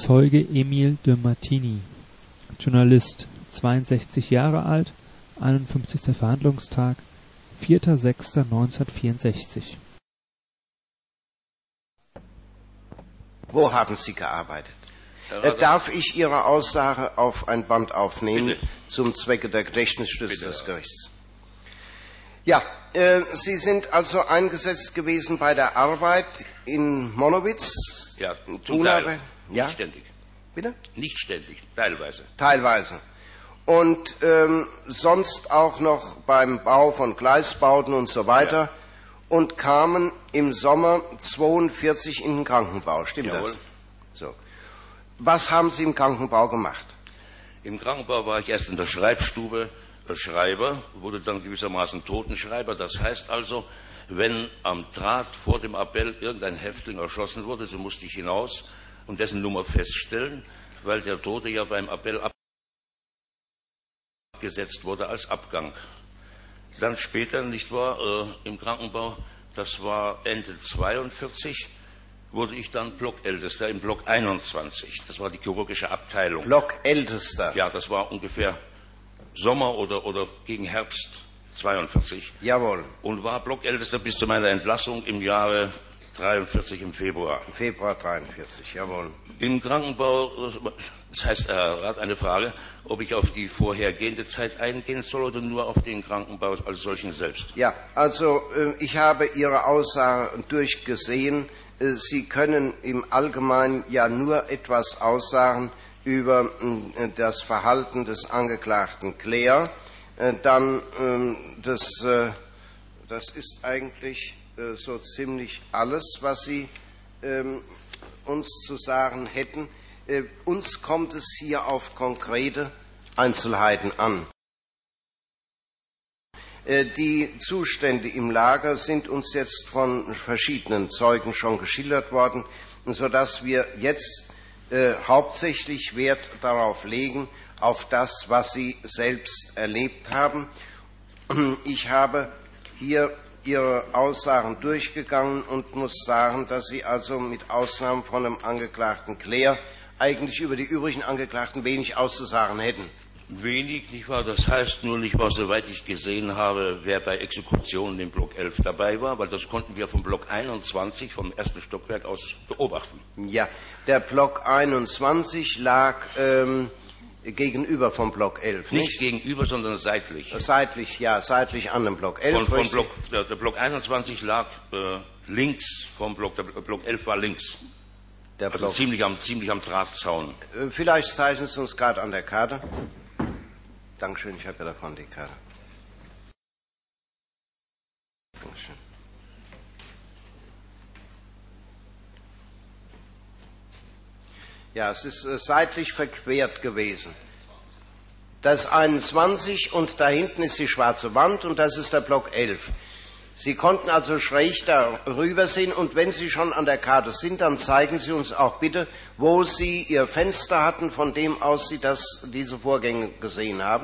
Zeuge Emile de Martini, Journalist, 62 Jahre alt, 51. Verhandlungstag, 4.6.1964. Wo haben Sie gearbeitet? Darf ich Ihre Aussage auf ein Band aufnehmen, Bitte. Zum Zwecke der Gedächtnisstütze des Gerichts? Ja, Sie sind also eingesetzt gewesen bei der Arbeit in Monowitz? Ja, zum Teil. Ja? Nicht ständig. Bitte? Nicht ständig, teilweise. Teilweise. Und sonst auch noch beim Bau von Gleisbauten und so weiter. Ja. Und kamen im Sommer 42 in den Krankenbau. Stimmt Jawohl. das? So. Was haben Sie im Krankenbau gemacht? Im Krankenbau war ich erst in der Schreibstube Schreiber, wurde dann gewissermaßen Totenschreiber. Das heißt also, wenn am Draht vor dem Appell irgendein Häftling erschossen wurde, so musste ich hinaus und dessen Nummer feststellen, weil der Tote ja beim Appell abgesetzt wurde als Abgang. Dann später, nicht wahr, im Krankenbau, das war Ende 42, wurde ich dann Blockältester im Block 21. Das war die chirurgische Abteilung. Blockältester? Ja, das war ungefähr Sommer oder gegen Herbst 42. Jawohl. Und war Blockältester bis zu meiner Entlassung im Jahre 43 im Februar. Im Februar 43, jawohl. Im Krankenbau, das heißt, Herr Rat, eine Frage, ob ich auf die vorhergehende Zeit eingehen soll oder nur auf den Krankenbau als solchen selbst. Ja, also ich habe Ihre Aussage durchgesehen. Sie können im Allgemeinen ja nur etwas aussagen über das Verhalten des Angeklagten Claire. Dann, das ist eigentlich so ziemlich alles, was Sie uns zu sagen hätten. Uns kommt es hier auf konkrete Einzelheiten an. Die Zustände im Lager sind uns jetzt von verschiedenen Zeugen schon geschildert worden, sodass wir jetzt hauptsächlich Wert darauf legen, auf das, was Sie selbst erlebt haben. Ich habe hier Ihre Aussagen durchgegangen und muss sagen, dass Sie also mit Ausnahme von dem Angeklagten Claire eigentlich über die übrigen Angeklagten wenig auszusagen hätten. Wenig, nicht wahr? Das heißt nur nicht wahr, soweit ich gesehen habe, wer bei Exekutionen im Block 11 dabei war, weil das konnten wir vom Block 21, vom ersten Stockwerk aus beobachten. Ja, der Block 21 lag gegenüber vom Block 11, nicht gegenüber, sondern seitlich. Seitlich, ja, seitlich an dem Block 11. Der Block 21 lag links vom Block, der Block 11 war links. Der Also ziemlich am Drahtzaun. Vielleicht zeichnen Sie uns gerade an der Karte. Dankeschön, ich habe ja davon die Karte. Dankeschön. Ja, es ist seitlich verquert gewesen. Das ist 21 und da hinten ist die schwarze Wand und das ist der Block 11. Sie konnten also schräg darüber sehen und wenn Sie schon an der Karte sind, dann zeigen Sie uns auch bitte, wo Sie Ihr Fenster hatten, von dem aus Sie diese Vorgänge gesehen haben.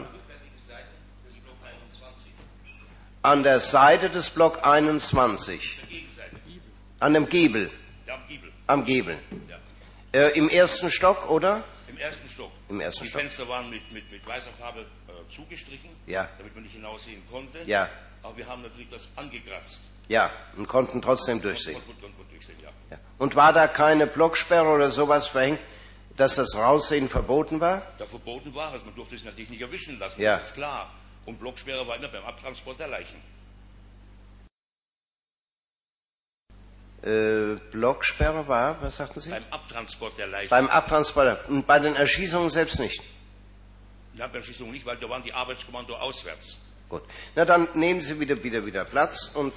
An der Seite des Block 21. An dem Giebel. Ja, am Giebel. Am Giebel. Ja. Im ersten Stock, oder? Im ersten Stock. Im ersten Die Stock. Fenster waren mit weißer Farbe zugestrichen, Ja. damit man nicht hinaussehen konnte. Ja. Aber wir haben natürlich das angekratzt. Ja, und konnten trotzdem durchsehen. Und durchsehen, ja. Ja. Und war da keine Blocksperre oder sowas verhängt, dass das Raussehen verboten war? Da verboten war es, man durfte es natürlich nicht erwischen lassen, Ja. das ist klar. Und Blocksperre war immer beim Abtransport der Leichen. Blocksperre war, was sagten Sie? Beim Abtransport der Leichen. Beim Abtransport. Und bei den Erschießungen selbst nicht? Ja, bei Erschießungen nicht, weil da waren die Arbeitskommando auswärts. Gut. Na, dann nehmen Sie wieder Platz und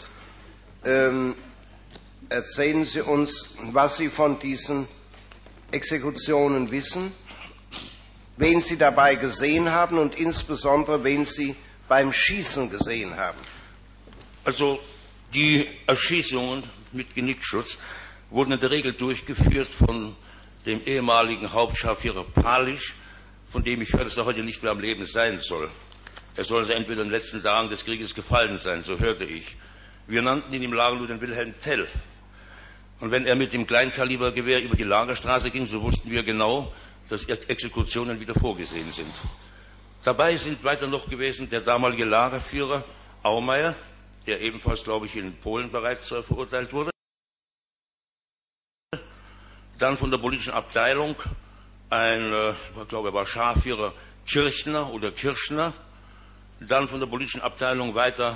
erzählen Sie uns, was Sie von diesen Exekutionen wissen, wen Sie dabei gesehen haben und insbesondere, wen Sie beim Schießen gesehen haben. Also die Erschießungen mit Genickschutz wurden in der Regel durchgeführt von dem ehemaligen Hauptscharführer Palisch, von dem ich höre, dass er heute nicht mehr am Leben sein soll. Er soll also entweder in den letzten Tagen des Krieges gefallen sein, so hörte ich. Wir nannten ihn im Lager nur den Wilhelm Tell. Und wenn er mit dem Kleinkalibergewehr über die Lagerstraße ging, so wussten wir genau, dass Exekutionen wieder vorgesehen sind. Dabei sind weiter noch gewesen der damalige Lagerführer Aumeier, der ebenfalls, glaube ich, in Polen bereits verurteilt wurde. Dann von der politischen Abteilung ich glaube, er war Scharführer Kirchner oder Kirschner. Dann von der politischen Abteilung weiter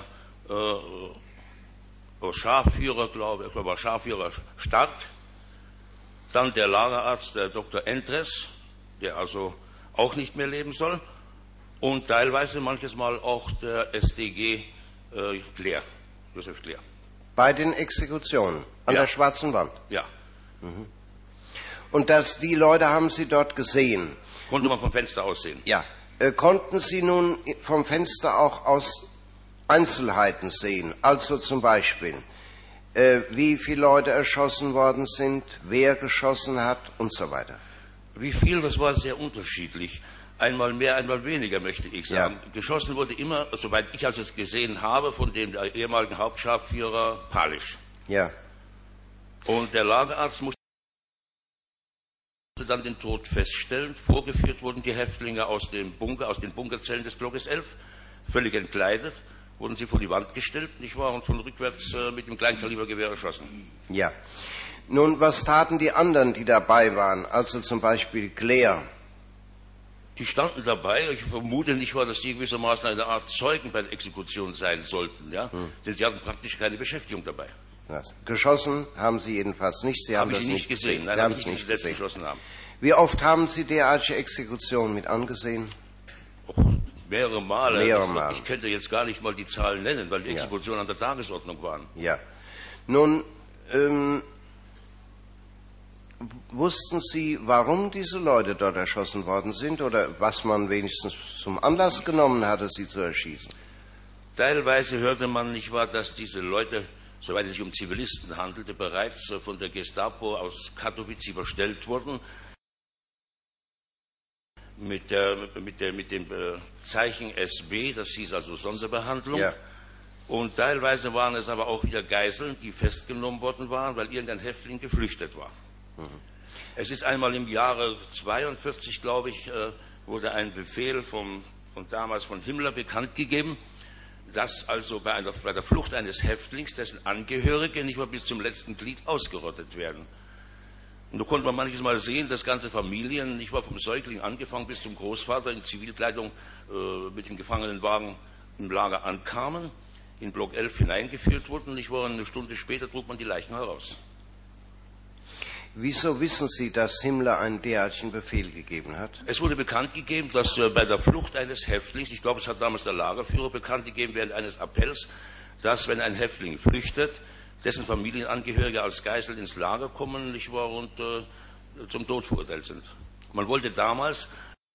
Scharführer, glaube ich, war Scharführer Stark. Dann der Lagerarzt, der Dr. Entres, der also auch nicht mehr leben soll. Und teilweise manches Mal auch der StG Kleer, Josef Kleer. Bei den Exekutionen an der Schwarzen Wand? Ja. Mhm. Und die Leute haben Sie dort gesehen? Konnte man vom Fenster aus sehen. Ja. Konnten Sie nun vom Fenster auch aus Einzelheiten sehen? Also zum Beispiel, wie viele Leute erschossen worden sind, wer geschossen hat und so weiter? Wie viel, das war sehr unterschiedlich. Einmal mehr, einmal weniger, möchte ich sagen. Ja. Geschossen wurde immer, soweit ich es gesehen habe, von dem ehemaligen Hauptscharführer Palisch. Ja. Und der Lagerarzt musste dann den Tod feststellen. Vorgeführt wurden die Häftlinge aus den Bunkerzellen des Blockes 11, völlig entkleidet, wurden sie vor die Wand gestellt, nicht wahr, und von rückwärts mit dem Kleinkalibergewehr erschossen. Ja. Nun, was taten die anderen, die dabei waren, also zum Beispiel Kleer? Die standen dabei. Ich vermute nicht wahr, dass die gewissermaßen eine Art Zeugen bei der Exekution sein sollten, ja? Denn sie hatten praktisch keine Beschäftigung dabei. Was? Geschossen haben Sie jedenfalls nicht. Sie haben das nicht gesehen. Nein, Sie haben es nicht gesehen. Geschossen haben. Wie oft haben Sie derartige Exekutionen mit angesehen? Mehrere Male. Mehrere Male. Ich könnte jetzt gar nicht mal die Zahlen nennen, weil die Exekutionen an der Tagesordnung waren. Ja. Nun, wussten Sie, warum diese Leute dort erschossen worden sind oder was man wenigstens zum Anlass genommen hatte, sie zu erschießen? Teilweise hörte man nicht wahr, dass diese Leute, soweit es sich um Zivilisten handelte, bereits von der Gestapo aus Katowice überstellt wurden. Mit dem Zeichen SB, das hieß also Sonderbehandlung. Ja. Und teilweise waren es aber auch wieder Geiseln, die festgenommen worden waren, weil irgendein Häftling geflüchtet war. Mhm. Es ist einmal im Jahre 42, glaube ich, wurde ein Befehl damals von Himmler bekannt gegeben, dass also bei der Flucht eines Häftlings dessen Angehörige nicht mal bis zum letzten Glied ausgerottet werden. Und da konnte man manches Mal sehen, dass ganze Familien, nicht mal vom Säugling angefangen bis zum Großvater in Zivilkleidung mit dem Gefangenenwagen im Lager ankamen, in Block 11 hineingeführt wurden, nicht wahr, eine Stunde später trug man die Leichen heraus. Wieso wissen Sie, dass Himmler einen derartigen Befehl gegeben hat? Es wurde bekannt gegeben, dass bei der Flucht eines Häftlings, ich glaube, es hat damals der Lagerführer bekannt gegeben während eines Appells, dass, wenn ein Häftling flüchtet, dessen Familienangehörige als Geisel ins Lager kommen, nicht wahr, und zum Tod verurteilt sind. Man wollte damals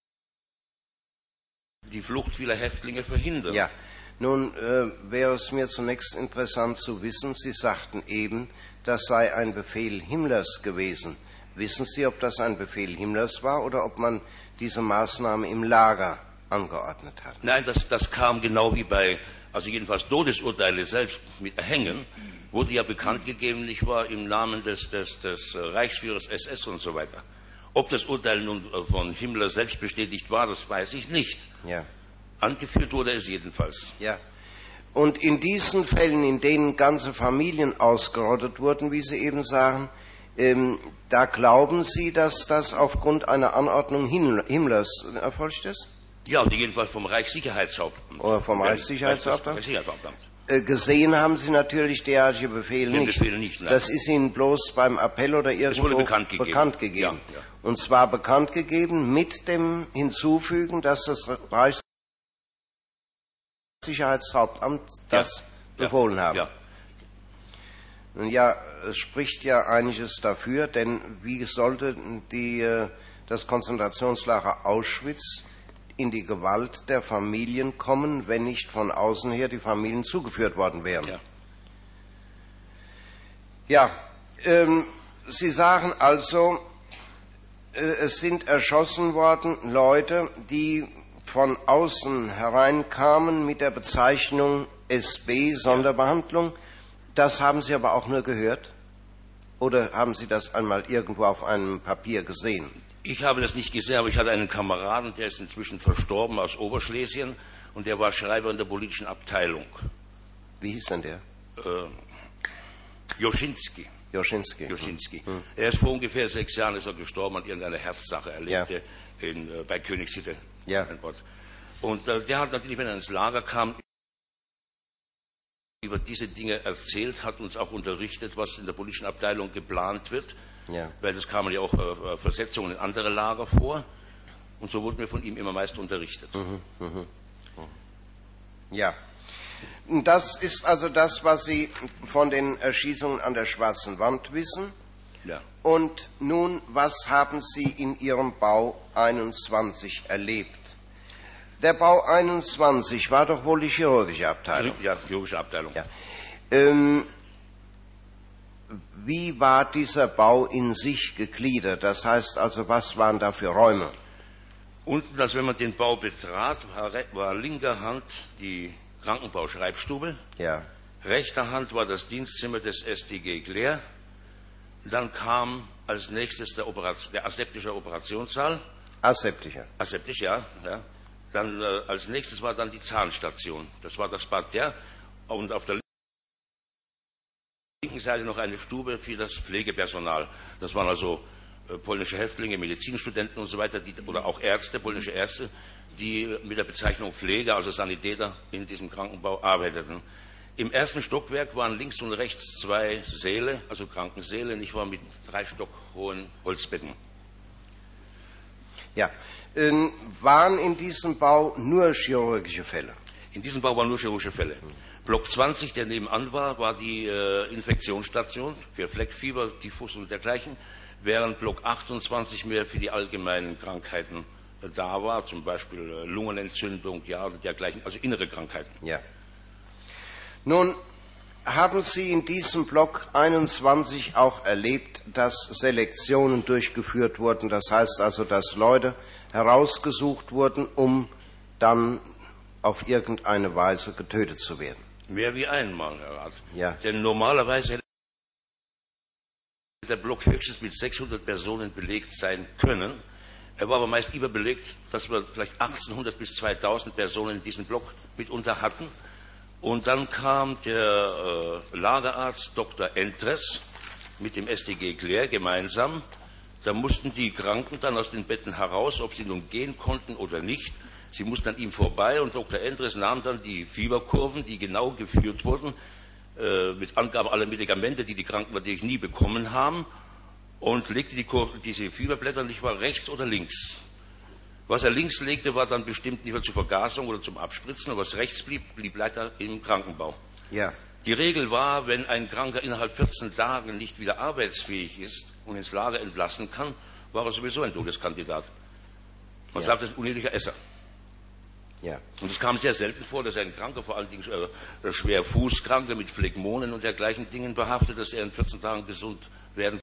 die Flucht vieler Häftlinge verhindern. Ja. Nun wäre es mir zunächst interessant zu wissen, Sie sagten eben, das sei ein Befehl Himmlers gewesen. Wissen Sie, ob das ein Befehl Himmlers war oder ob man diese Maßnahme im Lager angeordnet hat? Nein, das kam genau wie also jedenfalls Todesurteile selbst mit Erhängen, wurde ja bekannt gegeben, nicht wahr, im Namen des Reichsführers SS und so weiter. Ob das Urteil nun von Himmler selbst bestätigt war, das weiß ich nicht. Ja. Angeführt wurde es jedenfalls. Ja. Und in diesen Fällen, in denen ganze Familien ausgerottet wurden, wie Sie eben sagen, da glauben Sie, dass das aufgrund einer Anordnung Himmlers erfolgt ist? Ja, und jedenfalls vom Reichssicherheitshauptamt. Oder vom Reichssicherheitshauptamt? Gesehen haben Sie natürlich derartige Befehle nicht. Befehl nicht, nein. Das ist Ihnen bloß beim Appell oder irgendwo bekannt gegeben. Ja, ja. Und zwar bekannt gegeben mit dem Hinzufügen, dass das Reichssicherheitshauptamt das befohlen haben. Ja. Nun ja, es spricht ja einiges dafür, denn wie sollte das Konzentrationslager Auschwitz in die Gewalt der Familien kommen, wenn nicht von außen her die Familien zugeführt worden wären? Ja, Sie sagen also, es sind erschossen worden Leute, die von außen hereinkamen mit der Bezeichnung SB, Sonderbehandlung. Das haben Sie aber auch nur gehört? Oder haben Sie das einmal irgendwo auf einem Papier gesehen? Ich habe das nicht gesehen, aber ich hatte einen Kameraden, der ist inzwischen verstorben, aus Oberschlesien, und der war Schreiber in der politischen Abteilung. Wie hieß denn der? Joschinski. Joschinski. Er ist vor ungefähr 6 Jahren ist er gestorben an irgendeiner Herzsache. Er lebte bei Königsitte. Ja. Und der hat natürlich, wenn er ins Lager kam, über diese Dinge erzählt, hat uns auch unterrichtet, was in der politischen Abteilung geplant wird. Ja. Weil das kamen ja auch Versetzungen in andere Lager vor. Und so wurden wir von ihm immer meist unterrichtet. Ja. Das ist also das, was Sie von den Erschießungen an der Schwarzen Wand wissen. Ja. Und nun, was haben Sie in Ihrem Bau 21 erlebt? Der Bau 21 war doch wohl die chirurgische Abteilung. Ja, chirurgische Abteilung. Ja. Wie war dieser Bau in sich gegliedert? Das heißt also, was waren da für Räume? Unten, als wenn man den Bau betrat, war linker Hand die Krankenbauschreibstube. Ja. Rechter Hand war das Dienstzimmer des StG Gleer. Dann kam als nächstes der aseptische Operationssaal. Aseptischer. Aseptisch, ja. Dann als nächstes war dann die Zahnstation. Das war das Parterre. Und auf der linken Seite noch eine Stube für das Pflegepersonal. Das waren also polnische Häftlinge, Medizinstudenten und so weiter, oder auch Ärzte, polnische Ärzte, die mit der Bezeichnung Pfleger, also Sanitäter, in diesem Krankenbau arbeiteten. Im ersten Stockwerk waren links und rechts 2 Säle, also Krankensäle, nicht wahr, mit 3 Stock hohen Holzbetten. Ja. Waren in diesem Bau nur chirurgische Fälle? In diesem Bau waren nur chirurgische Fälle. Block 20, der nebenan war die Infektionsstation für Fleckfieber, Typhus und dergleichen, während Block 28 mehr für die allgemeinen Krankheiten da war, zum Beispiel Lungenentzündung, ja, dergleichen, also innere Krankheiten. Ja. Nun, haben Sie in diesem Block 21 auch erlebt, dass Selektionen durchgeführt wurden? Das heißt also, dass Leute herausgesucht wurden, um dann auf irgendeine Weise getötet zu werden? Mehr wie einmal, Herr Rat. Ja. Denn normalerweise hätte der Block höchstens mit 600 Personen belegt sein können. Er war aber meist überbelegt, dass wir vielleicht 1800 bis 2000 Personen in diesem Block mitunter hatten. Und dann kam der Lagerarzt Dr. Entres mit dem StG Gleer gemeinsam. Da mussten die Kranken dann aus den Betten heraus, ob sie nun gehen konnten oder nicht. Sie mussten an ihm vorbei und Dr. Entres nahm dann die Fieberkurven, die genau geführt wurden, mit Angabe aller Medikamente, die die Kranken natürlich nie bekommen haben, und legte diese Fieberblätter nicht mal rechts oder links. Was er links legte, war dann bestimmt nicht mehr zur Vergasung oder zum Abspritzen, und was rechts blieb leider im Krankenbau. Ja. Die Regel war, wenn ein Kranker innerhalb 14 Tagen nicht wieder arbeitsfähig ist und ins Lager entlassen kann, war er sowieso ein Todeskandidat. Man sagt, das ist ein unehrlicher Esser. Ja. Und es kam sehr selten vor, dass ein Kranker, vor allen Dingen schwer Fußkranker mit Phlegmonen und dergleichen Dingen behaftet, dass er in 14 Tagen gesund werden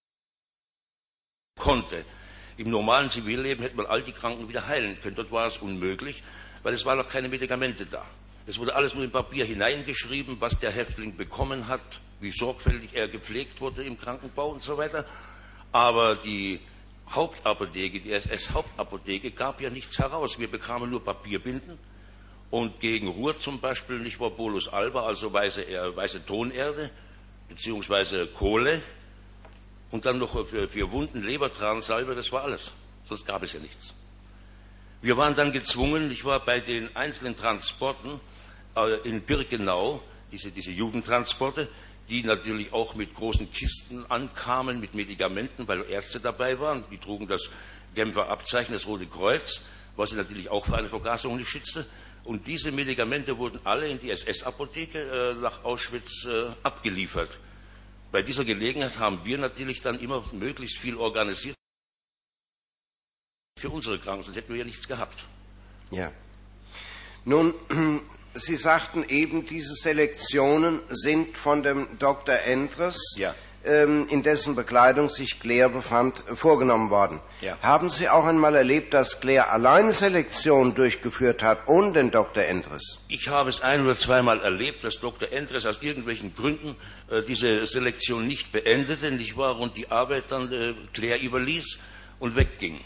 konnte. Im normalen Zivilleben hätte man all die Kranken wieder heilen können. Dort war es unmöglich, weil es waren noch keine Medikamente da. Es wurde alles nur im Papier hineingeschrieben, was der Häftling bekommen hat, wie sorgfältig er gepflegt wurde im Krankenbau und so weiter. Aber die Hauptapotheke, die SS-Hauptapotheke, gab ja nichts heraus. Wir bekamen nur Papierbinden und gegen Ruhr zum Beispiel, nicht war Bolus alba, also weiße Tonerde beziehungsweise Kohle, und dann noch für Wunden Lebertransalbe, das war alles. Sonst gab es ja nichts. Wir waren dann gezwungen, ich war bei den einzelnen Transporten in Birkenau, diese Jugendtransporte, die natürlich auch mit großen Kisten ankamen, mit Medikamenten, weil Ärzte dabei waren. Die trugen das Genfer Abzeichen, das Rote Kreuz, was sie natürlich auch für eine Vergasung nicht schützte. Und diese Medikamente wurden alle in die SS-Apotheke nach Auschwitz abgeliefert. Bei dieser Gelegenheit haben wir natürlich dann immer möglichst viel organisiert für unsere Kranken, sonst hätten wir ja nichts gehabt. Ja. Nun, Sie sagten eben, diese Selektionen sind von dem Dr. Entres. Ja. in dessen Bekleidung sich Claire befand, vorgenommen worden. Ja. Haben Sie auch einmal erlebt, dass Claire allein Selektion durchgeführt hat, ohne den Dr. Endres? Ich habe es ein- oder zweimal erlebt, dass Dr. Endres aus irgendwelchen Gründen diese Selektion nicht beendete, nicht wahr, und die Arbeit dann Claire überließ und wegging.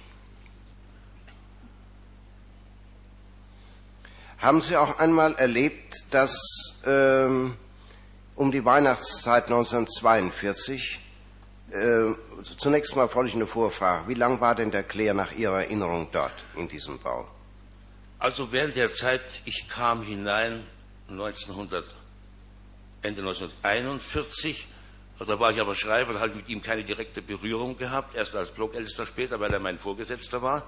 Haben Sie auch einmal erlebt, dass um die Weihnachtszeit 1942, zunächst mal folgende Vorfrage, wie lang war denn der Claire nach Ihrer Erinnerung dort in diesem Bau? Also während der Zeit, ich kam hinein Ende 1941, da war ich aber Schreiber, da habe ich mit ihm keine direkte Berührung gehabt, erst als Blockältester später, weil er mein Vorgesetzter war.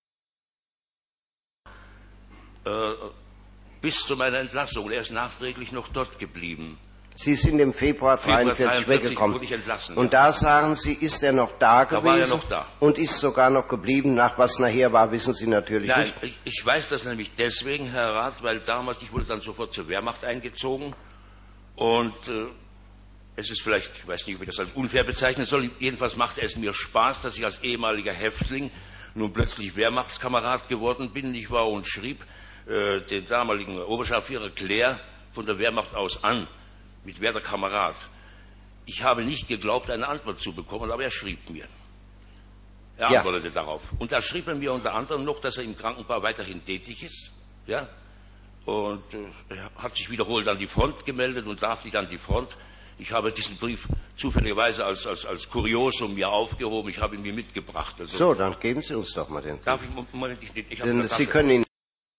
Bis zu meiner Entlassung. Er ist nachträglich noch dort geblieben. Sie sind im Februar 1943 weggekommen. Wurde ich entlassen, und ja. da sagen Sie, ist er noch da gewesen? Da war er noch da. Und ist sogar noch geblieben. Nach was nachher war, wissen Sie natürlich Nein, nicht. ich weiß das nämlich deswegen, Herr Rat, weil damals, ich wurde dann sofort zur Wehrmacht eingezogen. Und es ist vielleicht, ich weiß nicht, ob ich das als unfair bezeichnen soll, jedenfalls machte es mir Spaß, dass ich als ehemaliger Häftling nun plötzlich Wehrmachtskamerad geworden bin, nicht wahr, und schrieb den damaligen Oberscharführer Claire von der Wehrmacht aus an, mit Werter Kamerad. Ich habe nicht geglaubt, eine Antwort zu bekommen, aber er schrieb mir. Er antwortete darauf. Und da schrieb er mir unter anderem noch, dass er im Krankenbau weiterhin tätig ist. Ja? Und er hat sich wiederholt an die Front gemeldet und darf nicht an die Front. Ich habe diesen Brief zufälligerweise als Kuriosum mir aufgehoben. Ich habe ihn mir mitgebracht. Also, so, dann geben Sie uns doch mal den. Darf ich? Moment, ich habe Denn Sie können ihn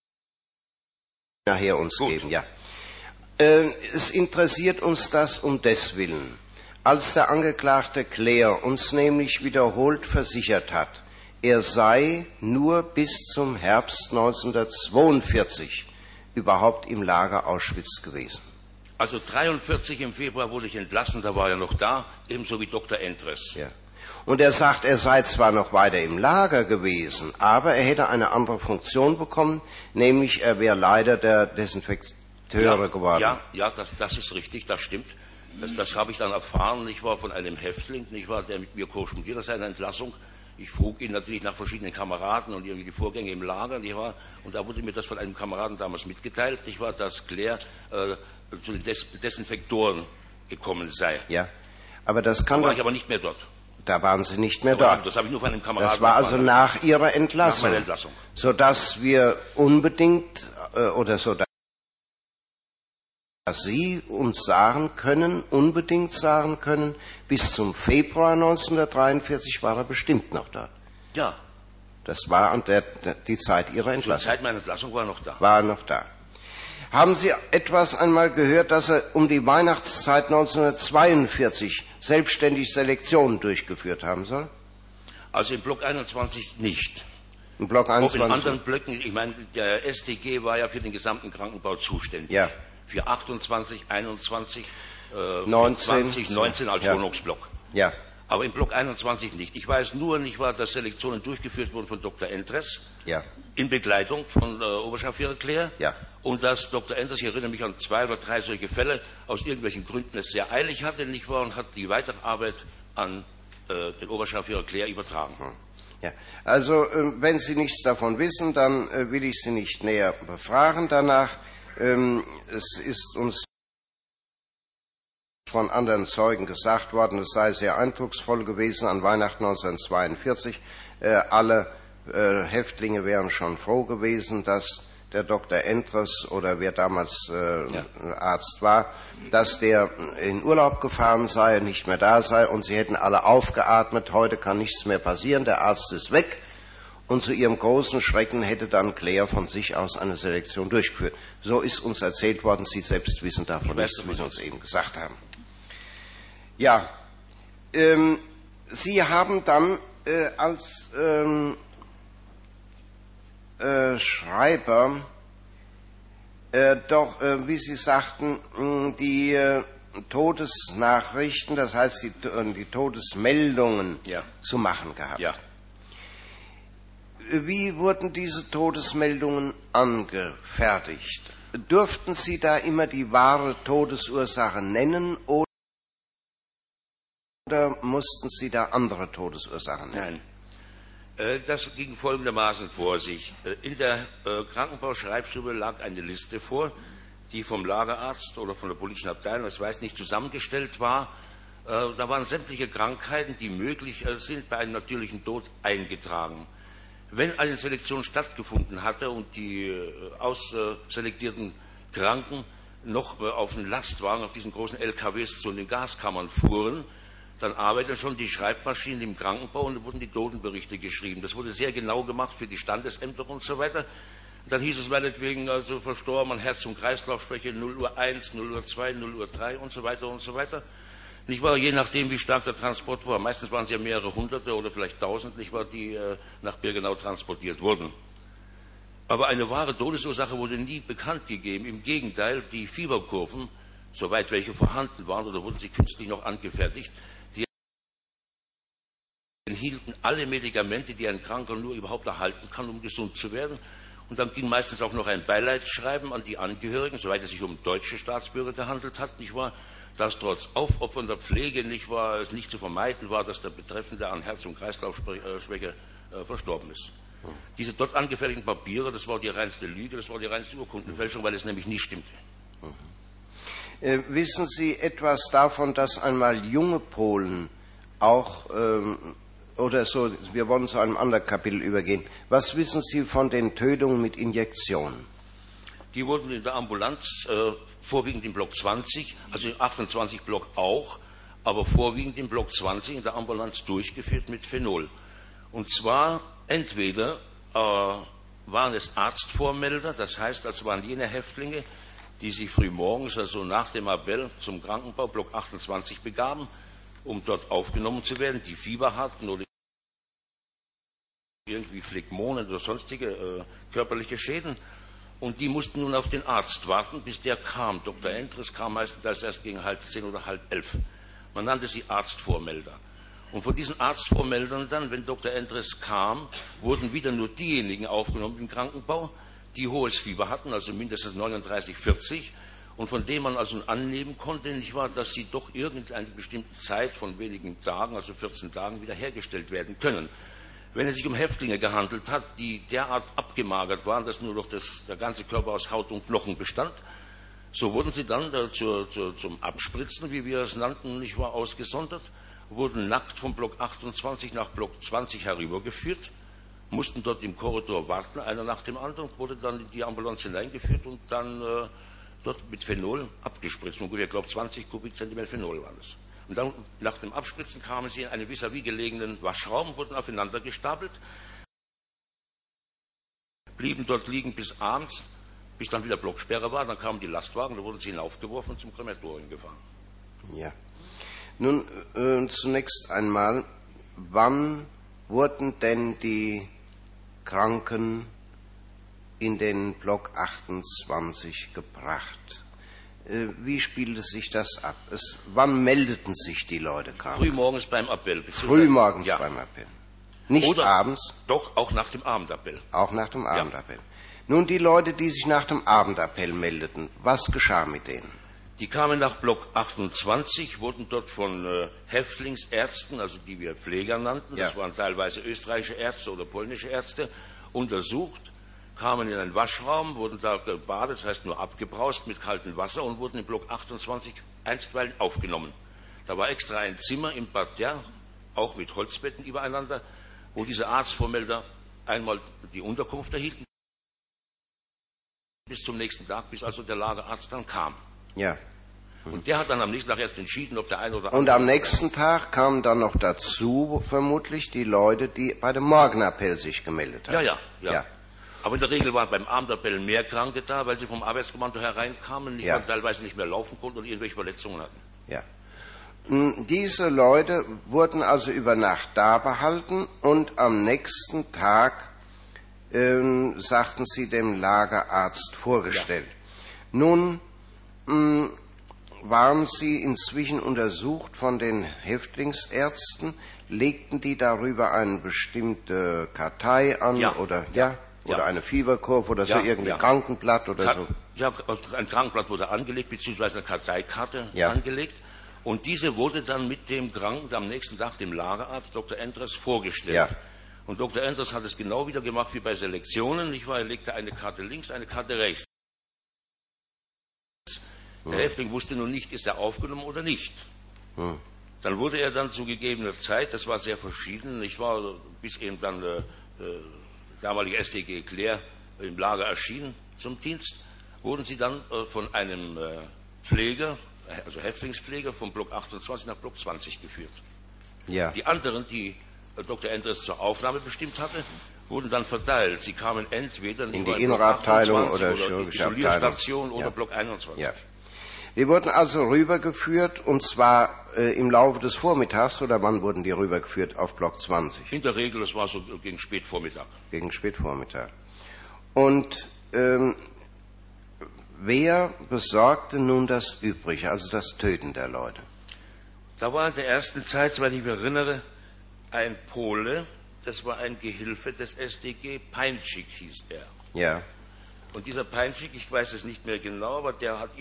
nachher uns Gut. geben, ja. Es interessiert uns das um deswillen. Als der Angeklagte Claire uns nämlich wiederholt versichert hat, er sei nur bis zum Herbst 1942 überhaupt im Lager Auschwitz gewesen. Also 1943 im Februar wurde ich entlassen, da war er noch da, ebenso wie Dr. Endres. Ja. Und er sagt, er sei zwar noch weiter im Lager gewesen, aber er hätte eine andere Funktion bekommen, nämlich er wäre Leiter der Desinfekteure geworden. Ja, das ist richtig, das stimmt. Das habe ich dann erfahren, nicht wahr, von einem Häftling, nicht wahr, der mit mir korrespondiert hat, seine Entlassung. Ich frug ihn natürlich nach verschiedenen Kameraden und irgendwie die Vorgänge im Lager, nicht wahr, und da wurde mir das von einem Kameraden damals mitgeteilt, nicht wahr, dass Claire zu den Desinfektoren gekommen sei. Ja, aber das kann Da war ich aber nicht mehr dort. Da waren Sie nicht mehr Aber dort. das habe ich nur von einem Kameraden Das war also erfahren. nach Ihrer Entlassung. Nach meiner Entlassung. Sodass wir unbedingt, oder so, dass Sie uns unbedingt sagen können, bis zum Februar 1943 war er bestimmt noch da. Ja, Das war die Zeit Ihrer zur Entlassung. Zeit meiner Entlassung war er noch da. War er noch da. Haben Sie etwas einmal gehört, dass er um die Weihnachtszeit 1942 selbstständig Selektionen durchgeführt haben soll? Also im Block 21 nicht. Im Block Auch in 21? anderen Blöcken, ich meine, der StG war ja für den gesamten Krankenbau zuständig. Ja. Für 28, 21, 19, 20, 19 als ja. Wohnungsblock. Ja. Aber im Block 21 nicht. Ich weiß nur nicht wahr, dass Selektionen durchgeführt wurden von Dr. Endres Ja. in Begleitung von Oberscharführer Claire. Ja. Und dass Dr. Endres, ich erinnere mich an 2 oder 3 solche Fälle, aus irgendwelchen Gründen es sehr eilig hatte, nicht wahr, und hat die weitere Arbeit an den Oberscharfürer Claire übertragen. Ja. Also, wenn Sie nichts davon wissen, dann will ich Sie nicht näher befragen danach. Es ist uns von anderen Zeugen gesagt worden, es sei sehr eindrucksvoll gewesen an Weihnachten 1942. Alle Häftlinge wären schon froh gewesen, dass der Dr. Endres oder wer damals Arzt war, dass der in Urlaub gefahren sei, nicht mehr da sei und sie hätten alle aufgeatmet, heute kann nichts mehr passieren, der Arzt ist weg. Und zu ihrem großen Schrecken hätte dann Claire von sich aus eine Selektion durchgeführt. So ist uns erzählt worden, Sie selbst wissen davon nichts, wie Sie uns eben gesagt haben. Ja, Sie haben dann als Schreiber doch, wie Sie sagten, die Todesnachrichten, das heißt die Todesmeldungen zu machen gehabt. Ja. Wie wurden diese Todesmeldungen angefertigt? Durften Sie da immer die wahre Todesursache nennen oder mussten Sie da andere Todesursachen nennen? Nein. Das ging folgendermaßen vor sich. In der Krankenbauschreibstube lag eine Liste vor, die vom Lagerarzt oder von der politischen Abteilung, ich weiß nicht, zusammengestellt war. Da waren sämtliche Krankheiten, die möglich sind, bei einem natürlichen Tod eingetragen. Wenn eine Selektion stattgefunden hatte und die ausselektierten Kranken noch auf den Lastwagen, auf diesen großen LKWs zu den Gaskammern fuhren, dann arbeiteten schon die Schreibmaschinen im Krankenbau und da wurden die Totenberichte geschrieben. Das wurde sehr genau gemacht für die Standesämter und so weiter. Dann hieß es meinetwegen also verstorben an Herz- und Kreislaufschwäche 0 Uhr 1, 0 Uhr 2, 0 Uhr 3 und so weiter und so weiter. Nicht wahr? Je nachdem, wie stark der Transport war. Meistens waren es ja mehrere Hunderte oder vielleicht Tausend, nicht wahr, die nach Birkenau transportiert wurden. Aber eine wahre Todesursache wurde nie bekannt gegeben. Im Gegenteil, die Fieberkurven, soweit welche vorhanden waren oder wurden sie künstlich noch angefertigt, die enthielten alle Medikamente, die ein Kranker nur überhaupt erhalten kann, um gesund zu werden. Und dann ging meistens auch noch ein Beileidsschreiben an die Angehörigen, soweit es sich um deutsche Staatsbürger gehandelt hat, nicht wahr, dass trotz aufopfernder Pflege nicht wahr, es nicht zu vermeiden war, dass der Betreffende an Herz- und Kreislaufschwäche verstorben ist. Diese dort angefertigten Papiere, das war die reinste Lüge, das war die reinste Urkundenfälschung, weil es nämlich nicht stimmte. Wissen Sie etwas davon, dass einmal junge Polen auch, oder so, wir wollen zu einem anderen Kapitel übergehen, was wissen Sie von den Tötungen mit Injektionen? Die wurden in der Ambulanz, vorwiegend im Block 20, also im 28 Block auch, aber vorwiegend im Block 20 in der Ambulanz durchgeführt mit Phenol. Und zwar entweder waren es Arztvormelder, das heißt, das waren jene Häftlinge, die sich frühmorgens, also nach dem Appell, zum Krankenbau Block 28 begaben, um dort aufgenommen zu werden, die Fieber hatten oder irgendwie Phlegmonen oder sonstige körperliche Schäden. Und die mussten nun auf den Arzt warten, bis der kam. Dr. Entres kam meistens erst gegen 10:30 oder 10:30. Man nannte sie Arztvormelder. Und von diesen Arztvormeldern dann, wenn Dr. Entres kam, wurden wieder nur diejenigen aufgenommen im Krankenbau, die hohes Fieber hatten, also mindestens 39, 40, und von denen man also annehmen konnte, nicht wahr, dass sie doch irgendeine bestimmte Zeit von wenigen Tagen, also 14 Tagen, wiederhergestellt werden können. Wenn es sich um Häftlinge gehandelt hat, die derart abgemagert waren, dass nur noch der ganze Körper aus Haut und Knochen bestand, so wurden sie dann zum Abspritzen, wie wir es nannten, nicht wahr, ausgesondert, wurden nackt vom Block 28 nach Block 20 herübergeführt, mussten dort im Korridor warten, einer nach dem anderen, wurde dann in die Ambulanz hineingeführt und dann dort mit Phenol abgespritzt. Und ich glaube 20 Kubikzentimeter Phenol waren es. Und dann nach dem Abspritzen kamen sie in einen vis-à-vis gelegenen Waschraum, wurden aufeinander gestapelt, blieben dort liegen bis abends, bis dann wieder Blocksperre war. Dann kamen die Lastwagen, da wurden sie hinaufgeworfen und zum Krematorium gefahren. Ja. Nun, zunächst einmal, wann wurden denn die Kranken in den Block 28 gebracht? Wie spielte sich das ab? Wann meldeten sich die Leute krank? Frühmorgens beim Appell. Frühmorgens ja. Beim Appell. Nicht oder abends? Doch, auch nach dem Abendappell. Auch nach dem Abendappell. Ja. Nun, die Leute, die sich nach dem Abendappell meldeten, was geschah mit denen? Die kamen nach Block 28, wurden dort von Häftlingsärzten, also die wir Pfleger nannten, ja. Das waren teilweise österreichische Ärzte oder polnische Ärzte, untersucht, kamen in einen Waschraum, wurden da gebadet, das heißt nur abgebraust mit kaltem Wasser und wurden in Block 28 einstweilen aufgenommen. Da war extra ein Zimmer im Parterre, auch mit Holzbetten übereinander, wo diese Arztvormelder einmal die Unterkunft erhielten, bis zum nächsten Tag, bis also der Lagerarzt dann kam. Ja. Und der hat dann am nächsten Tag erst entschieden, ob der eine oder andere... Und am nächsten Tag kamen dann noch dazu, vermutlich, die Leute, die bei dem Morgenappell sich gemeldet haben. Ja. Aber in der Regel waren beim Abendappell mehr Kranke da, weil sie vom Arbeitskommando hereinkamen, teilweise nicht mehr laufen konnten oder irgendwelche Verletzungen hatten. Ja. Diese Leute wurden also über Nacht da behalten und am nächsten Tag, sagten sie, dem Lagerarzt vorgestellt. Ja. Nun waren sie inzwischen untersucht von den Häftlingsärzten, legten die darüber eine bestimmte Kartei an oder eine Fieberkurve oder so irgendein Krankenblatt oder so? Ja, ein Krankenblatt wurde angelegt, beziehungsweise eine Karteikarte angelegt. Und diese wurde dann mit dem Kranken am nächsten Tag dem Lagerarzt Dr. Endres vorgestellt. Ja. Und Dr. Endres hat es genau wieder gemacht wie bei Selektionen. Nicht wahr? Er legte eine Karte links, eine Karte rechts. Der Häftling wusste nun nicht, ist er aufgenommen oder nicht. Dann wurde er dann zu gegebener Zeit, das war sehr verschieden, nicht wahr, bis eben dann damalige StG Claire im Lager erschien zum Dienst, wurden sie dann von einem Pfleger, also Häftlingspfleger, vom Block 28 nach Block 20 geführt. Ja. Die anderen, die Dr. Endres zur Aufnahme bestimmt hatte, wurden dann verteilt. Sie kamen entweder in die innere Abteilung oder chirurgische Isolierstation Abteilung. oder Block 21. Ja. Die wurden also rübergeführt, und zwar im Laufe des Vormittags, oder wann wurden die rübergeführt auf Block 20? In der Regel, das war so gegen Spätvormittag. Gegen Spätvormittag. Und wer besorgte nun das Übrige, also das Töten der Leute? Da war in der ersten Zeit, soweit ich mich erinnere, ein Pole, das war ein Gehilfe des StG, Peinschik hieß er. Ja. Und dieser Peinschik, ich weiß es nicht mehr genau, aber der hat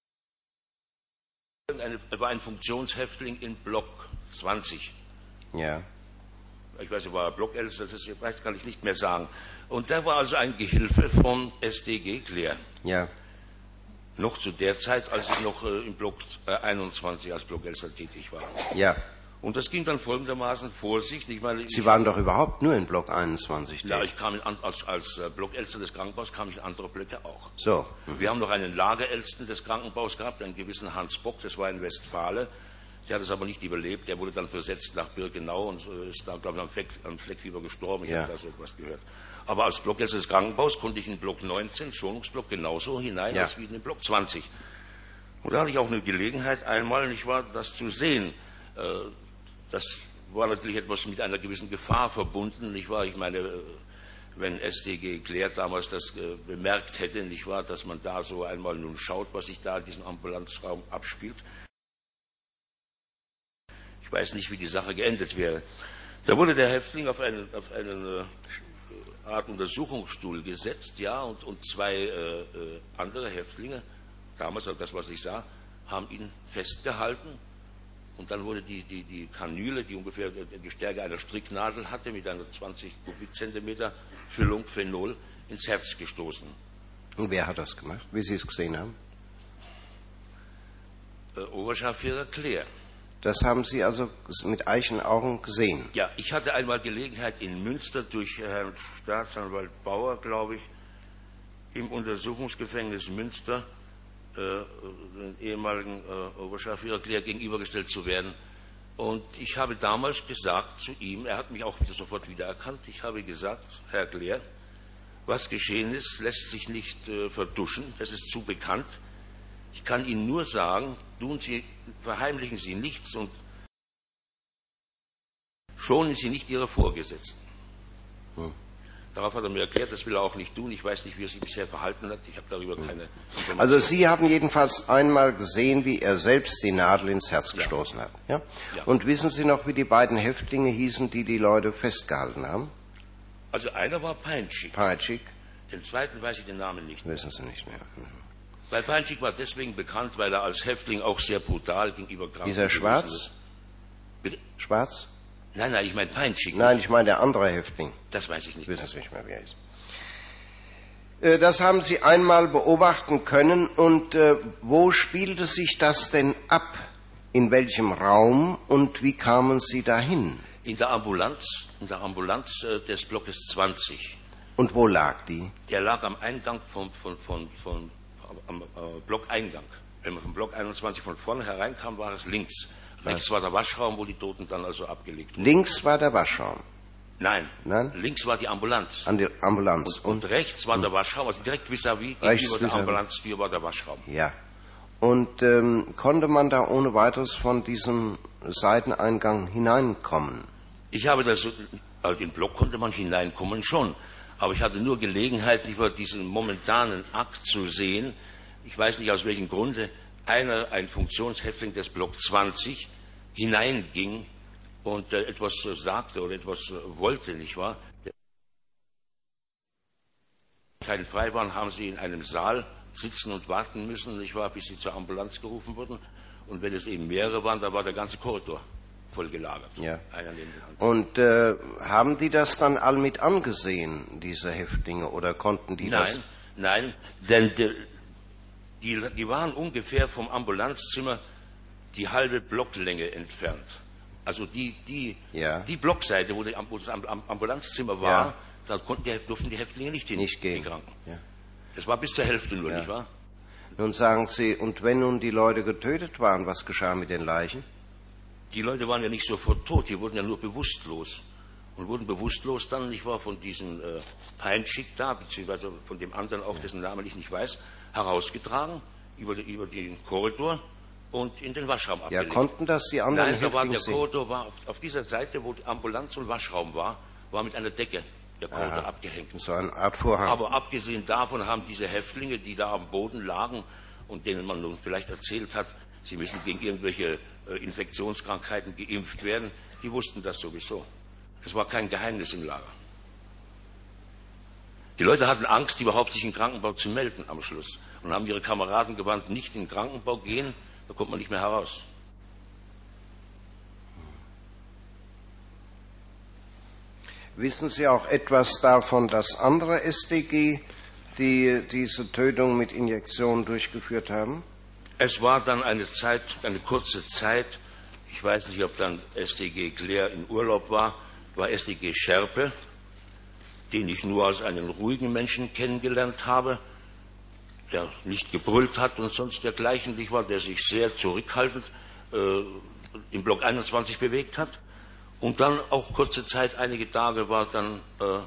war ein Funktionshäftling in Block 20. Ja. Ich weiß nicht, war er Blockältester, das kann ich nicht mehr sagen. Und der war also ein Gehilfe vom StG Claire. Ja. Noch zu der Zeit, als ich noch im Block 21 als Blockältester tätig war. Ja. Und das ging dann folgendermaßen vor sich. Ich meine, Sie waren doch überhaupt nur in Block 21 tätig. Ja, ich kam als Blockältester des Krankenbaus kam ich in andere Blöcke auch. So. Wir haben noch einen Lagerältesten des Krankenbaus gehabt, einen gewissen Hans Bock, das war in Westfale. Der hat es aber nicht überlebt. Der wurde dann versetzt nach Birkenau und ist da, glaube ich, am Fleckfieber gestorben. Ich habe da so etwas gehört. Aber als Blockältester des Krankenbaus konnte ich in Block 19, Schonungsblock, genauso hinein als wie in den Block 20. Und da hatte ich auch eine Gelegenheit, einmal, nicht wahr, das zu sehen. Das war natürlich etwas mit einer gewissen Gefahr verbunden, nicht wahr? Ich meine, wenn StG Claire damals das bemerkt hätte, nicht wahr, dass man da so einmal nun schaut, was sich da in diesem Ambulanzraum abspielt. Ich weiß nicht, wie die Sache geendet wäre. Da wurde der Häftling auf einen Art Untersuchungsstuhl gesetzt, ja, und zwei andere Häftlinge, damals, also das, was ich sah, haben ihn festgehalten. Und dann wurde die Kanüle, die ungefähr die Stärke einer Stricknadel hatte, mit einer 20 Kubikzentimeter Füllung Phenol ins Herz gestoßen. Und wer hat das gemacht, wie Sie es gesehen haben? Oberscharführer Claire. Das haben Sie also mit eigenen Augen gesehen? Ja, ich hatte einmal Gelegenheit in Münster durch Herrn Staatsanwalt Bauer, glaube ich, im Untersuchungsgefängnis Münster, den ehemaligen Oberscharführer Claire gegenübergestellt zu werden. Und ich habe damals gesagt zu ihm, er hat mich auch sofort wiedererkannt, ich habe gesagt, Herr Claire, was geschehen ist, lässt sich nicht vertuschen, das ist zu bekannt. Ich kann Ihnen nur sagen, verheimlichen Sie nichts und schonen Sie nicht Ihre Vorgesetzten. Darauf hat er mir erklärt, das will er auch nicht tun. Ich weiß nicht, wie er sich bisher verhalten hat. Ich habe darüber keine Informationen. Also Sie haben jedenfalls einmal gesehen, wie er selbst die Nadel ins Herz gestoßen hat. Ja? Ja. Und wissen Sie noch, wie die beiden Häftlinge hießen, die die Leute festgehalten haben? Also einer war Peinschik. Peinschik. Den zweiten weiß ich den Namen nicht mehr. Wissen Sie nicht mehr. Weil Peinschik war deswegen bekannt, weil er als Häftling auch sehr brutal gegenüber Kranken Dieser Schwarz? ist. Bitte? Schwarz? Nein, ich meine Peinschik. Nein, ich meine der andere Häftling. Das weiß ich nicht. Wissen Sie nicht mehr, wie er ist. Das haben Sie einmal beobachten können. Und wo spielte sich das denn ab? In welchem Raum und wie kamen Sie dahin? In der Ambulanz des Blockes 20. Und wo lag die? Der lag am Eingang am Blockeingang. Wenn man vom Block 21 von vorne hereinkam, war es links. Rechts war der Waschraum, wo die Toten dann also abgelegt wurden. Links war der Waschraum? Nein. Links war die Ambulanz. An die Ambulanz. Und rechts war der Waschraum, also direkt vis-à-vis gegenüber der Ambulanztür war der Waschraum. Ja. Und konnte man da ohne weiteres von diesem Seiteneingang hineinkommen? Ich habe das, also den Block konnte man hineinkommen schon. Aber ich hatte nur Gelegenheit, über diesen momentanen Akt zu sehen. Ich weiß nicht, aus welchem Grunde ein Funktionshäftling des Block 20 hineinging und etwas sagte oder etwas wollte, nicht wahr? Keinen frei waren, haben sie in einem Saal sitzen und warten müssen, nicht wahr, bis sie zur Ambulanz gerufen wurden. Und wenn es eben mehrere waren, dann war der ganze Korridor voll gelagert. Ja. Einer neben dem Und anderen. haben die das dann all mit angesehen, diese Häftlinge, oder konnten die das? Nein, denn die waren ungefähr vom Ambulanzzimmer die halbe Blocklänge entfernt. Also die Blockseite, wo das Ambulanzzimmer war, da durften die Häftlinge nicht hin, nicht gehen. Die Kranken. Ja. Das war bis zur Hälfte nur, nicht wahr? Nun sagen Sie, und wenn nun die Leute getötet waren, was geschah mit den Leichen? Die Leute waren ja nicht sofort tot, die wurden ja nur bewusstlos. Und wurden bewusstlos dann, nicht wahr, von diesem Peinschik da, beziehungsweise von dem anderen auch, dessen Namen ich nicht weiß, herausgetragen, über den Korridor und in den Waschraum abgelegt. Ja, konnten das die anderen Nein, Häftlinge der Korridor war auf dieser Seite, wo die Ambulanz und Waschraum war mit einer Decke der Korridor abgehängt. So eine Art Vorhang. Aber abgesehen davon haben diese Häftlinge, die da am Boden lagen und denen man nun vielleicht erzählt hat, sie müssen gegen irgendwelche Infektionskrankheiten geimpft werden, die wussten das sowieso. Es war kein Geheimnis im Lager. Die Leute hatten Angst, überhaupt sich im Krankenbau zu melden am Schluss und haben ihre Kameraden gewarnt, nicht in den Krankenbau gehen, da kommt man nicht mehr heraus. Wissen Sie auch etwas davon, dass andere StG diese Tötung mit Injektionen durchgeführt haben? Es war dann eine kurze Zeit, ich weiß nicht, ob dann StG Claire in Urlaub war StG Scherpe, den ich nur als einen ruhigen Menschen kennengelernt habe, der nicht gebrüllt hat und sonst dergleichen nicht war, der sich sehr zurückhaltend im Block 21 bewegt hat. Und dann auch kurze Zeit, einige Tage war dann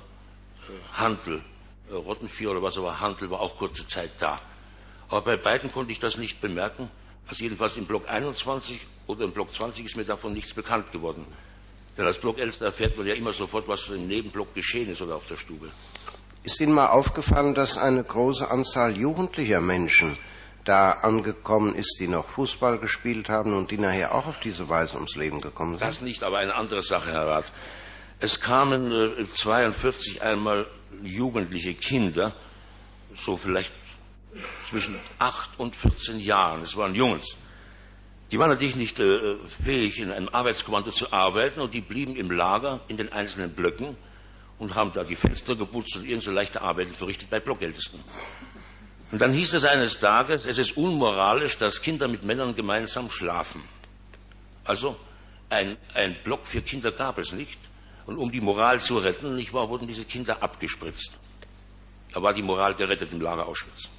Handel, Rottenvier oder was aber Handel war auch kurze Zeit da. Aber bei beiden konnte ich das nicht bemerken. Also jedenfalls im Block 21 oder im Block 20 ist mir davon nichts bekannt geworden. Denn als Blockältester erfährt man ja immer sofort, was im Nebenblock geschehen ist oder auf der Stube. Ist Ihnen mal aufgefallen, dass eine große Anzahl jugendlicher Menschen da angekommen ist, die noch Fußball gespielt haben und die nachher auch auf diese Weise ums Leben gekommen sind? Das nicht, aber eine andere Sache, Herr Rath. Es kamen 1942 einmal jugendliche Kinder, so vielleicht zwischen 8 und 14 Jahren. Es waren Jungs. Die waren natürlich nicht fähig, in einem Arbeitskommando zu arbeiten und die blieben im Lager in den einzelnen Blöcken und haben da die Fenster geputzt und irgend so leichte Arbeiten verrichtet bei Blockältesten. Und dann hieß es eines Tages, es ist unmoralisch, dass Kinder mit Männern gemeinsam schlafen. Also ein Block für Kinder gab es nicht. Und um die Moral zu retten, nicht wahr, wurden diese Kinder abgespritzt. Da war die Moral gerettet im Lager Auschwitz.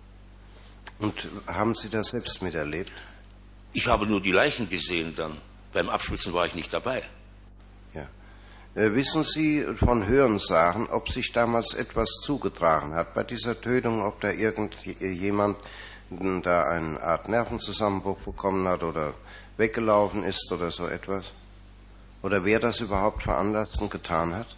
Und haben Sie das selbst miterlebt? Ich habe nur die Leichen gesehen dann. Beim Abspritzen war ich nicht dabei. Ja. Wissen Sie von Hörensagen, ob sich damals etwas zugetragen hat bei dieser Tötung, ob da irgendjemand da eine Art Nervenzusammenbruch bekommen hat oder weggelaufen ist oder so etwas? Oder wer das überhaupt veranlasst und getan hat?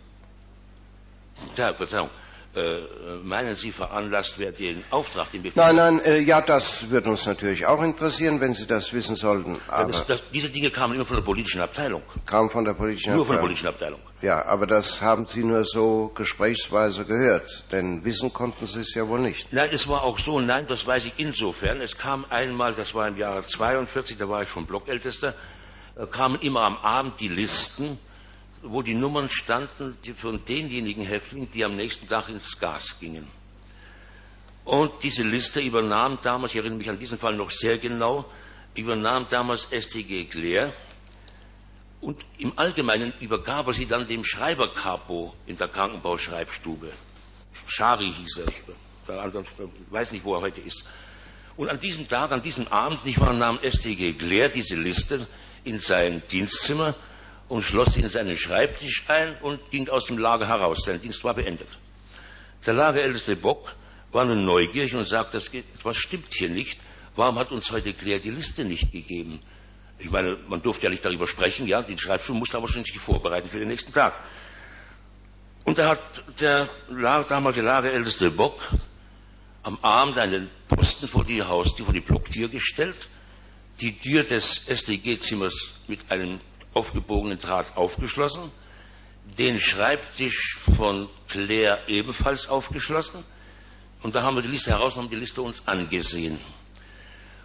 Ja, Verzeihung. Meinen Sie veranlasst, wer den Auftrag, den Befehl... Nein, ja, das würde uns natürlich auch interessieren, wenn Sie das wissen sollten. Aber diese Dinge kamen immer von der politischen Abteilung. Kamen von der politischen Abteilung? Nur von der politischen Abteilung. Ja, aber das haben Sie nur so gesprächsweise gehört, denn wissen konnten Sie es ja wohl nicht. Nein, es war auch so, nein, das weiß ich insofern. Es kam einmal, das war im Jahre 1942, da war ich schon Blockältester, kamen immer am Abend die Listen, wo die Nummern standen von denjenigen Häftlingen, die am nächsten Tag ins Gas gingen. Und diese Liste übernahm damals, ich erinnere mich an diesen Fall noch sehr genau, übernahm damals StG Claire und im Allgemeinen übergab er sie dann dem Schreiberkapo in der Krankenbauschreibstube. Schari hieß er, ich weiß nicht, wo er heute ist. Und an diesem Tag, an diesem Abend, nahm StG Claire diese Liste in sein Dienstzimmer und schloss ihn in seinen Schreibtisch ein und ging aus dem Lager heraus. Sein Dienst war beendet. Der Lagerälteste Bock war nun neugierig und sagte, etwas stimmt hier nicht. Warum hat uns heute Claire die Liste nicht gegeben? Ich meine, man durfte ja nicht darüber sprechen, ja, die Schreibstube musste aber schon sich vorbereiten für den nächsten Tag. Und da hat der damalige Lagerälteste Bock am Abend einen Posten vor die Haustür, vor die Blocktür gestellt, die Tür des StG-Zimmers mit einem aufgebogenen Draht aufgeschlossen, den Schreibtisch von Claire ebenfalls aufgeschlossen und da haben wir die Liste heraus und haben die Liste uns angesehen.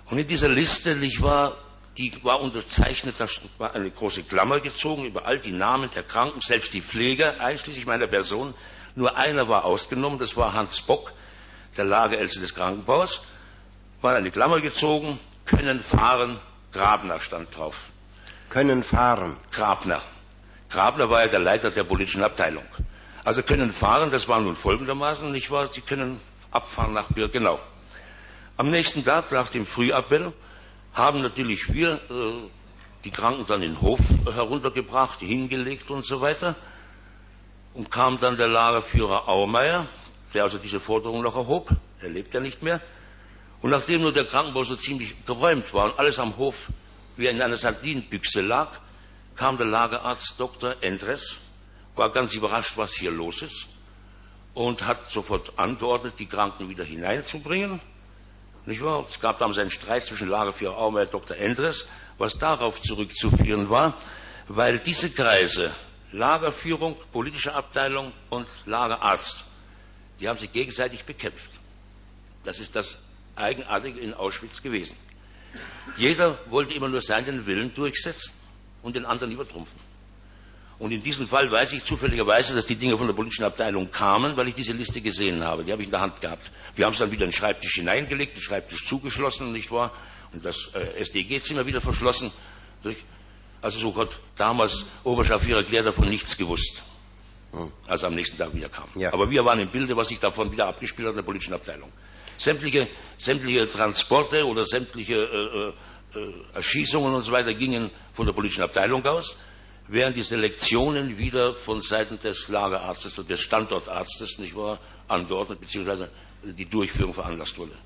Und in dieser Liste, die war unterzeichnet, da war eine große Klammer gezogen, überall die Namen der Kranken, selbst die Pfleger, einschließlich meiner Person. Nur einer war ausgenommen, das war Hans Bock, der Lagerälteste des Krankenbaus. War eine Klammer gezogen, können fahren, Grabner stand drauf. Können fahren? Grabner. Grabner war ja der Leiter der politischen Abteilung. Also können fahren, das war nun folgendermaßen, nicht wahr? Sie können abfahren nach Birkenau. Am nächsten Tag, nach dem Frühappell, haben natürlich wir die Kranken dann in den Hof heruntergebracht, hingelegt und so weiter. Und kam dann der Lagerführer Aumeier, der also diese Forderung noch erhob, der lebt ja nicht mehr. Und nachdem nur der Krankenbau so ziemlich geräumt war und alles am Hof wie in einer Sardinenbüchse lag, kam der Lagerarzt Dr. Endres, war ganz überrascht, was hier los ist, und hat sofort angeordnet, die Kranken wieder hineinzubringen. Nicht wahr? Es gab damals einen Streit zwischen Lagerführer Aumeier und Dr. Endres, was darauf zurückzuführen war, weil diese Kreise, Lagerführung, politische Abteilung und Lagerarzt, die haben sich gegenseitig bekämpft. Das ist das Eigenartige in Auschwitz gewesen. Jeder wollte immer nur seinen Willen durchsetzen und den anderen übertrumpfen. Und in diesem Fall weiß ich zufälligerweise, dass die Dinge von der politischen Abteilung kamen, weil ich diese Liste gesehen habe. Die habe ich in der Hand gehabt. Wir haben es dann wieder in den Schreibtisch hineingelegt, den Schreibtisch zugeschlossen, nicht wahr? Und das SDG-Zimmer wieder verschlossen. Also so hat damals Oberscharführer Klär davon nichts gewusst, als er am nächsten Tag wieder kam. Ja. Aber wir waren im Bilde, was sich davon wieder abgespielt hat in der politischen Abteilung. Sämtliche Transporte oder sämtliche Erschießungen und so weiter gingen von der politischen Abteilung aus, während die Selektionen wieder von Seiten des Lagerarztes oder des Standortarztes, nicht wahr, angeordnet bzw. die Durchführung veranlasst wurde.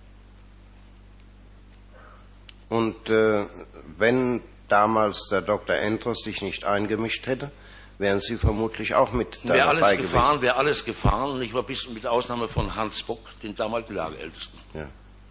Und wenn damals der Dr. Endres sich nicht eingemischt hätte, wären Sie vermutlich auch mit dabei gewesen. Wäre alles gefahren, nicht wahr, bis mit Ausnahme von Hans Bock, dem damaligen Lagerältesten. Ja.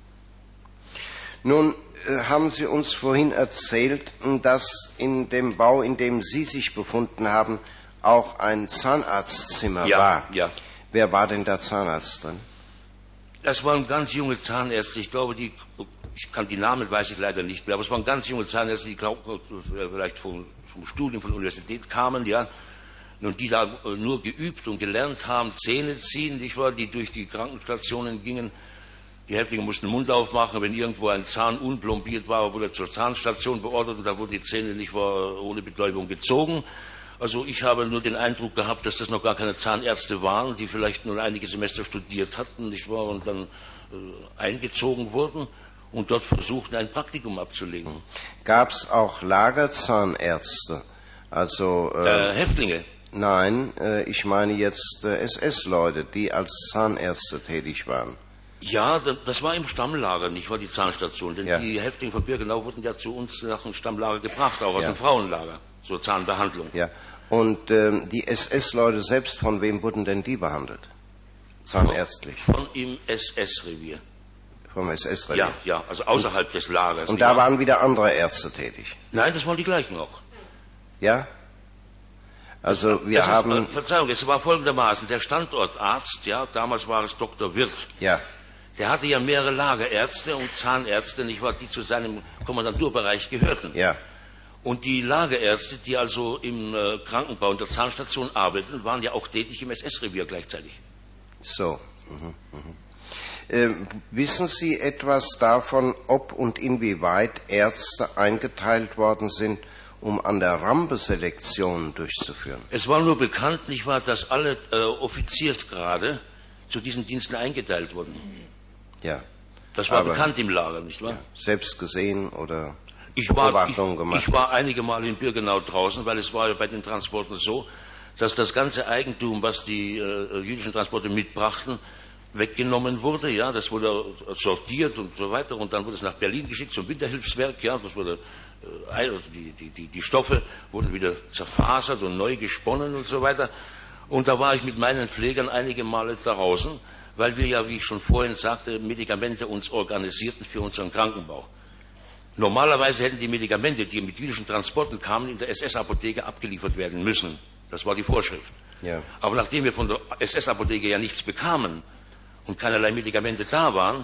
Nun haben Sie uns vorhin erzählt, dass in dem Bau, in dem Sie sich befunden haben, auch ein Zahnarztzimmer war. Ja. Wer war denn der Zahnarzt drin? Das waren ganz junge Zahnärzte. Ich glaube, ich kann die Namen, weiß ich leider nicht mehr, aber es waren ganz junge Zahnärzte, die vielleicht vom Studium von der Universität kamen, ja, und die da nur geübt und gelernt haben, Zähne ziehen, nicht wahr, die durch die Krankenstationen gingen. Die Häftlinge mussten den Mund aufmachen, wenn irgendwo ein Zahn unplombiert war, wurde er zur Zahnstation beordert und da wurden die Zähne nicht wahr ohne Betäubung gezogen. Also ich habe nur den Eindruck gehabt, dass das noch gar keine Zahnärzte waren, die vielleicht nur einige Semester studiert hatten, nicht wahr, und dann eingezogen wurden und dort versuchten, ein Praktikum abzulegen. Gab es auch Lagerzahnärzte? Also Häftlinge? Nein, ich meine jetzt SS-Leute, die als Zahnärzte tätig waren. Ja, das war im Stammlager, nicht wahr, die Zahnstation. Denn die Häftlinge von Birkenau wurden ja zu uns nach dem Stammlager gebracht, auch aus dem Frauenlager, zur Zahnbehandlung. Ja. Und die SS-Leute selbst, von wem wurden denn die behandelt? Zahnärztlich? Von im SS-Revier. Vom SS-Revier? Ja, also außerhalb des Lagers. Und da waren wieder andere Ärzte tätig? Nein, das waren die gleichen auch. Ja? Also wir haben... Verzeihung, es war folgendermaßen, der Standortarzt, ja, damals war es Dr. Wirth. Ja. Der hatte ja mehrere Lagerärzte und Zahnärzte, nicht wahr, die zu seinem Kommandanturbereich gehörten. Ja. Und die Lagerärzte, die also im Krankenbau und der Zahnstation arbeiteten, waren ja auch tätig im SS-Revier gleichzeitig. So. Wissen Sie etwas davon, ob und inwieweit Ärzte eingeteilt worden sind, um an der Rampe Selektionen durchzuführen? Es war nur bekannt, nicht wahr, dass alle Offiziersgrade zu diesen Diensten eingeteilt wurden. Ja. Das war bekannt im Lager, nicht wahr? Ja. Selbst gesehen oder Beobachtungen gemacht? Ich war einige Male in Birkenau draußen, weil es war ja bei den Transporten so, dass das ganze Eigentum, was die jüdischen Transporte mitbrachten, weggenommen wurde, ja, das wurde sortiert und so weiter und dann wurde es nach Berlin geschickt zum Winterhilfswerk, ja, das wurde, also die Stoffe wurden wieder zerfasert und neu gesponnen und so weiter. Und da war ich mit meinen Pflegern einige Male draußen, weil wir ja, wie ich schon vorhin sagte, Medikamente uns organisierten für unseren Krankenbau. Normalerweise hätten die Medikamente, die mit jüdischen Transporten kamen, in der SS-Apotheke abgeliefert werden müssen. Das war die Vorschrift. Ja. Aber nachdem wir von der SS-Apotheke ja nichts bekamen und keinerlei Medikamente da waren,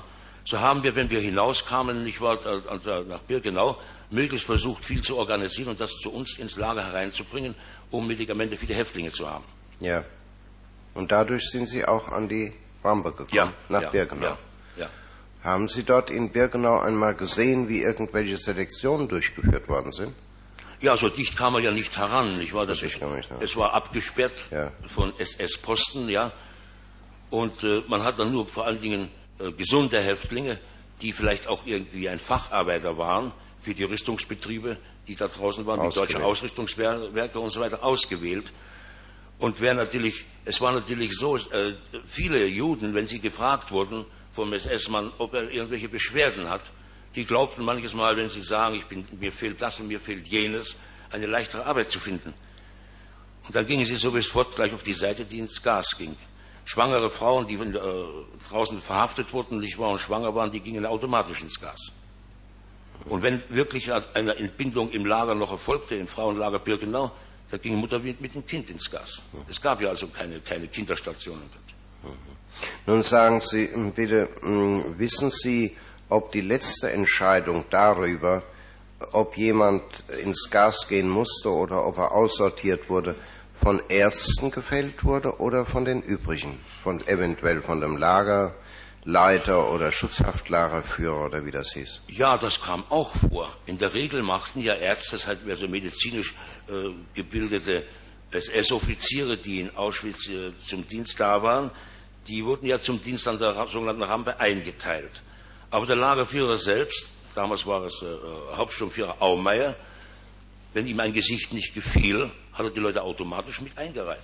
so haben wir, wenn wir hinauskamen, nicht wahr, nach Birkenau, möglichst versucht, viel zu organisieren und das zu uns ins Lager hereinzubringen, um Medikamente für die Häftlinge zu haben. Ja. Und dadurch sind Sie auch an die Rampe gekommen, nach Birkenau. Ja. Haben Sie dort in Birkenau einmal gesehen, wie irgendwelche Selektionen durchgeführt worden sind? Ja, so dicht kam man ja nicht heran, nicht wahr? Es war abgesperrt von SS-Posten, ja. Und man hat dann nur vor allen Dingen gesunde Häftlinge, die vielleicht auch irgendwie ein Facharbeiter waren für die Rüstungsbetriebe, die da draußen waren, die deutschen Ausrüstungswerke und so weiter, ausgewählt. Und es war natürlich so, viele Juden, wenn sie gefragt wurden vom SS-Mann, ob er irgendwelche Beschwerden hat, die glaubten manches Mal, wenn sie sagen, mir fehlt das und mir fehlt jenes, eine leichtere Arbeit zu finden. Und dann gingen sie sofort gleich auf die Seite, die ins Gas ging. Schwangere Frauen, die draußen verhaftet wurden, nicht wahr, und schwanger waren, die gingen automatisch ins Gas. Und wenn wirklich eine Entbindung im Lager noch erfolgte, im Frauenlager Birkenau, da ging Mutter mit dem Kind ins Gas. Es gab ja also keine Kinderstationen. Nun sagen Sie bitte, wissen Sie, ob die letzte Entscheidung darüber, ob jemand ins Gas gehen musste oder ob er aussortiert wurde, von Ärzten gefällt wurde oder von den übrigen, eventuell von dem Lagerleiter oder Schutzhaftlagerführer oder wie das hieß? Ja, das kam auch vor. In der Regel machten ja Ärzte, das heißt also medizinisch gebildete SS-Offiziere, die in Auschwitz zum Dienst da waren, die wurden ja zum Dienst an der sogenannten Rampe eingeteilt. Aber der Lagerführer selbst, damals war es Hauptsturmführer Aumeier, wenn ihm ein Gesicht nicht gefiel, hat er die Leute automatisch mit eingereiht.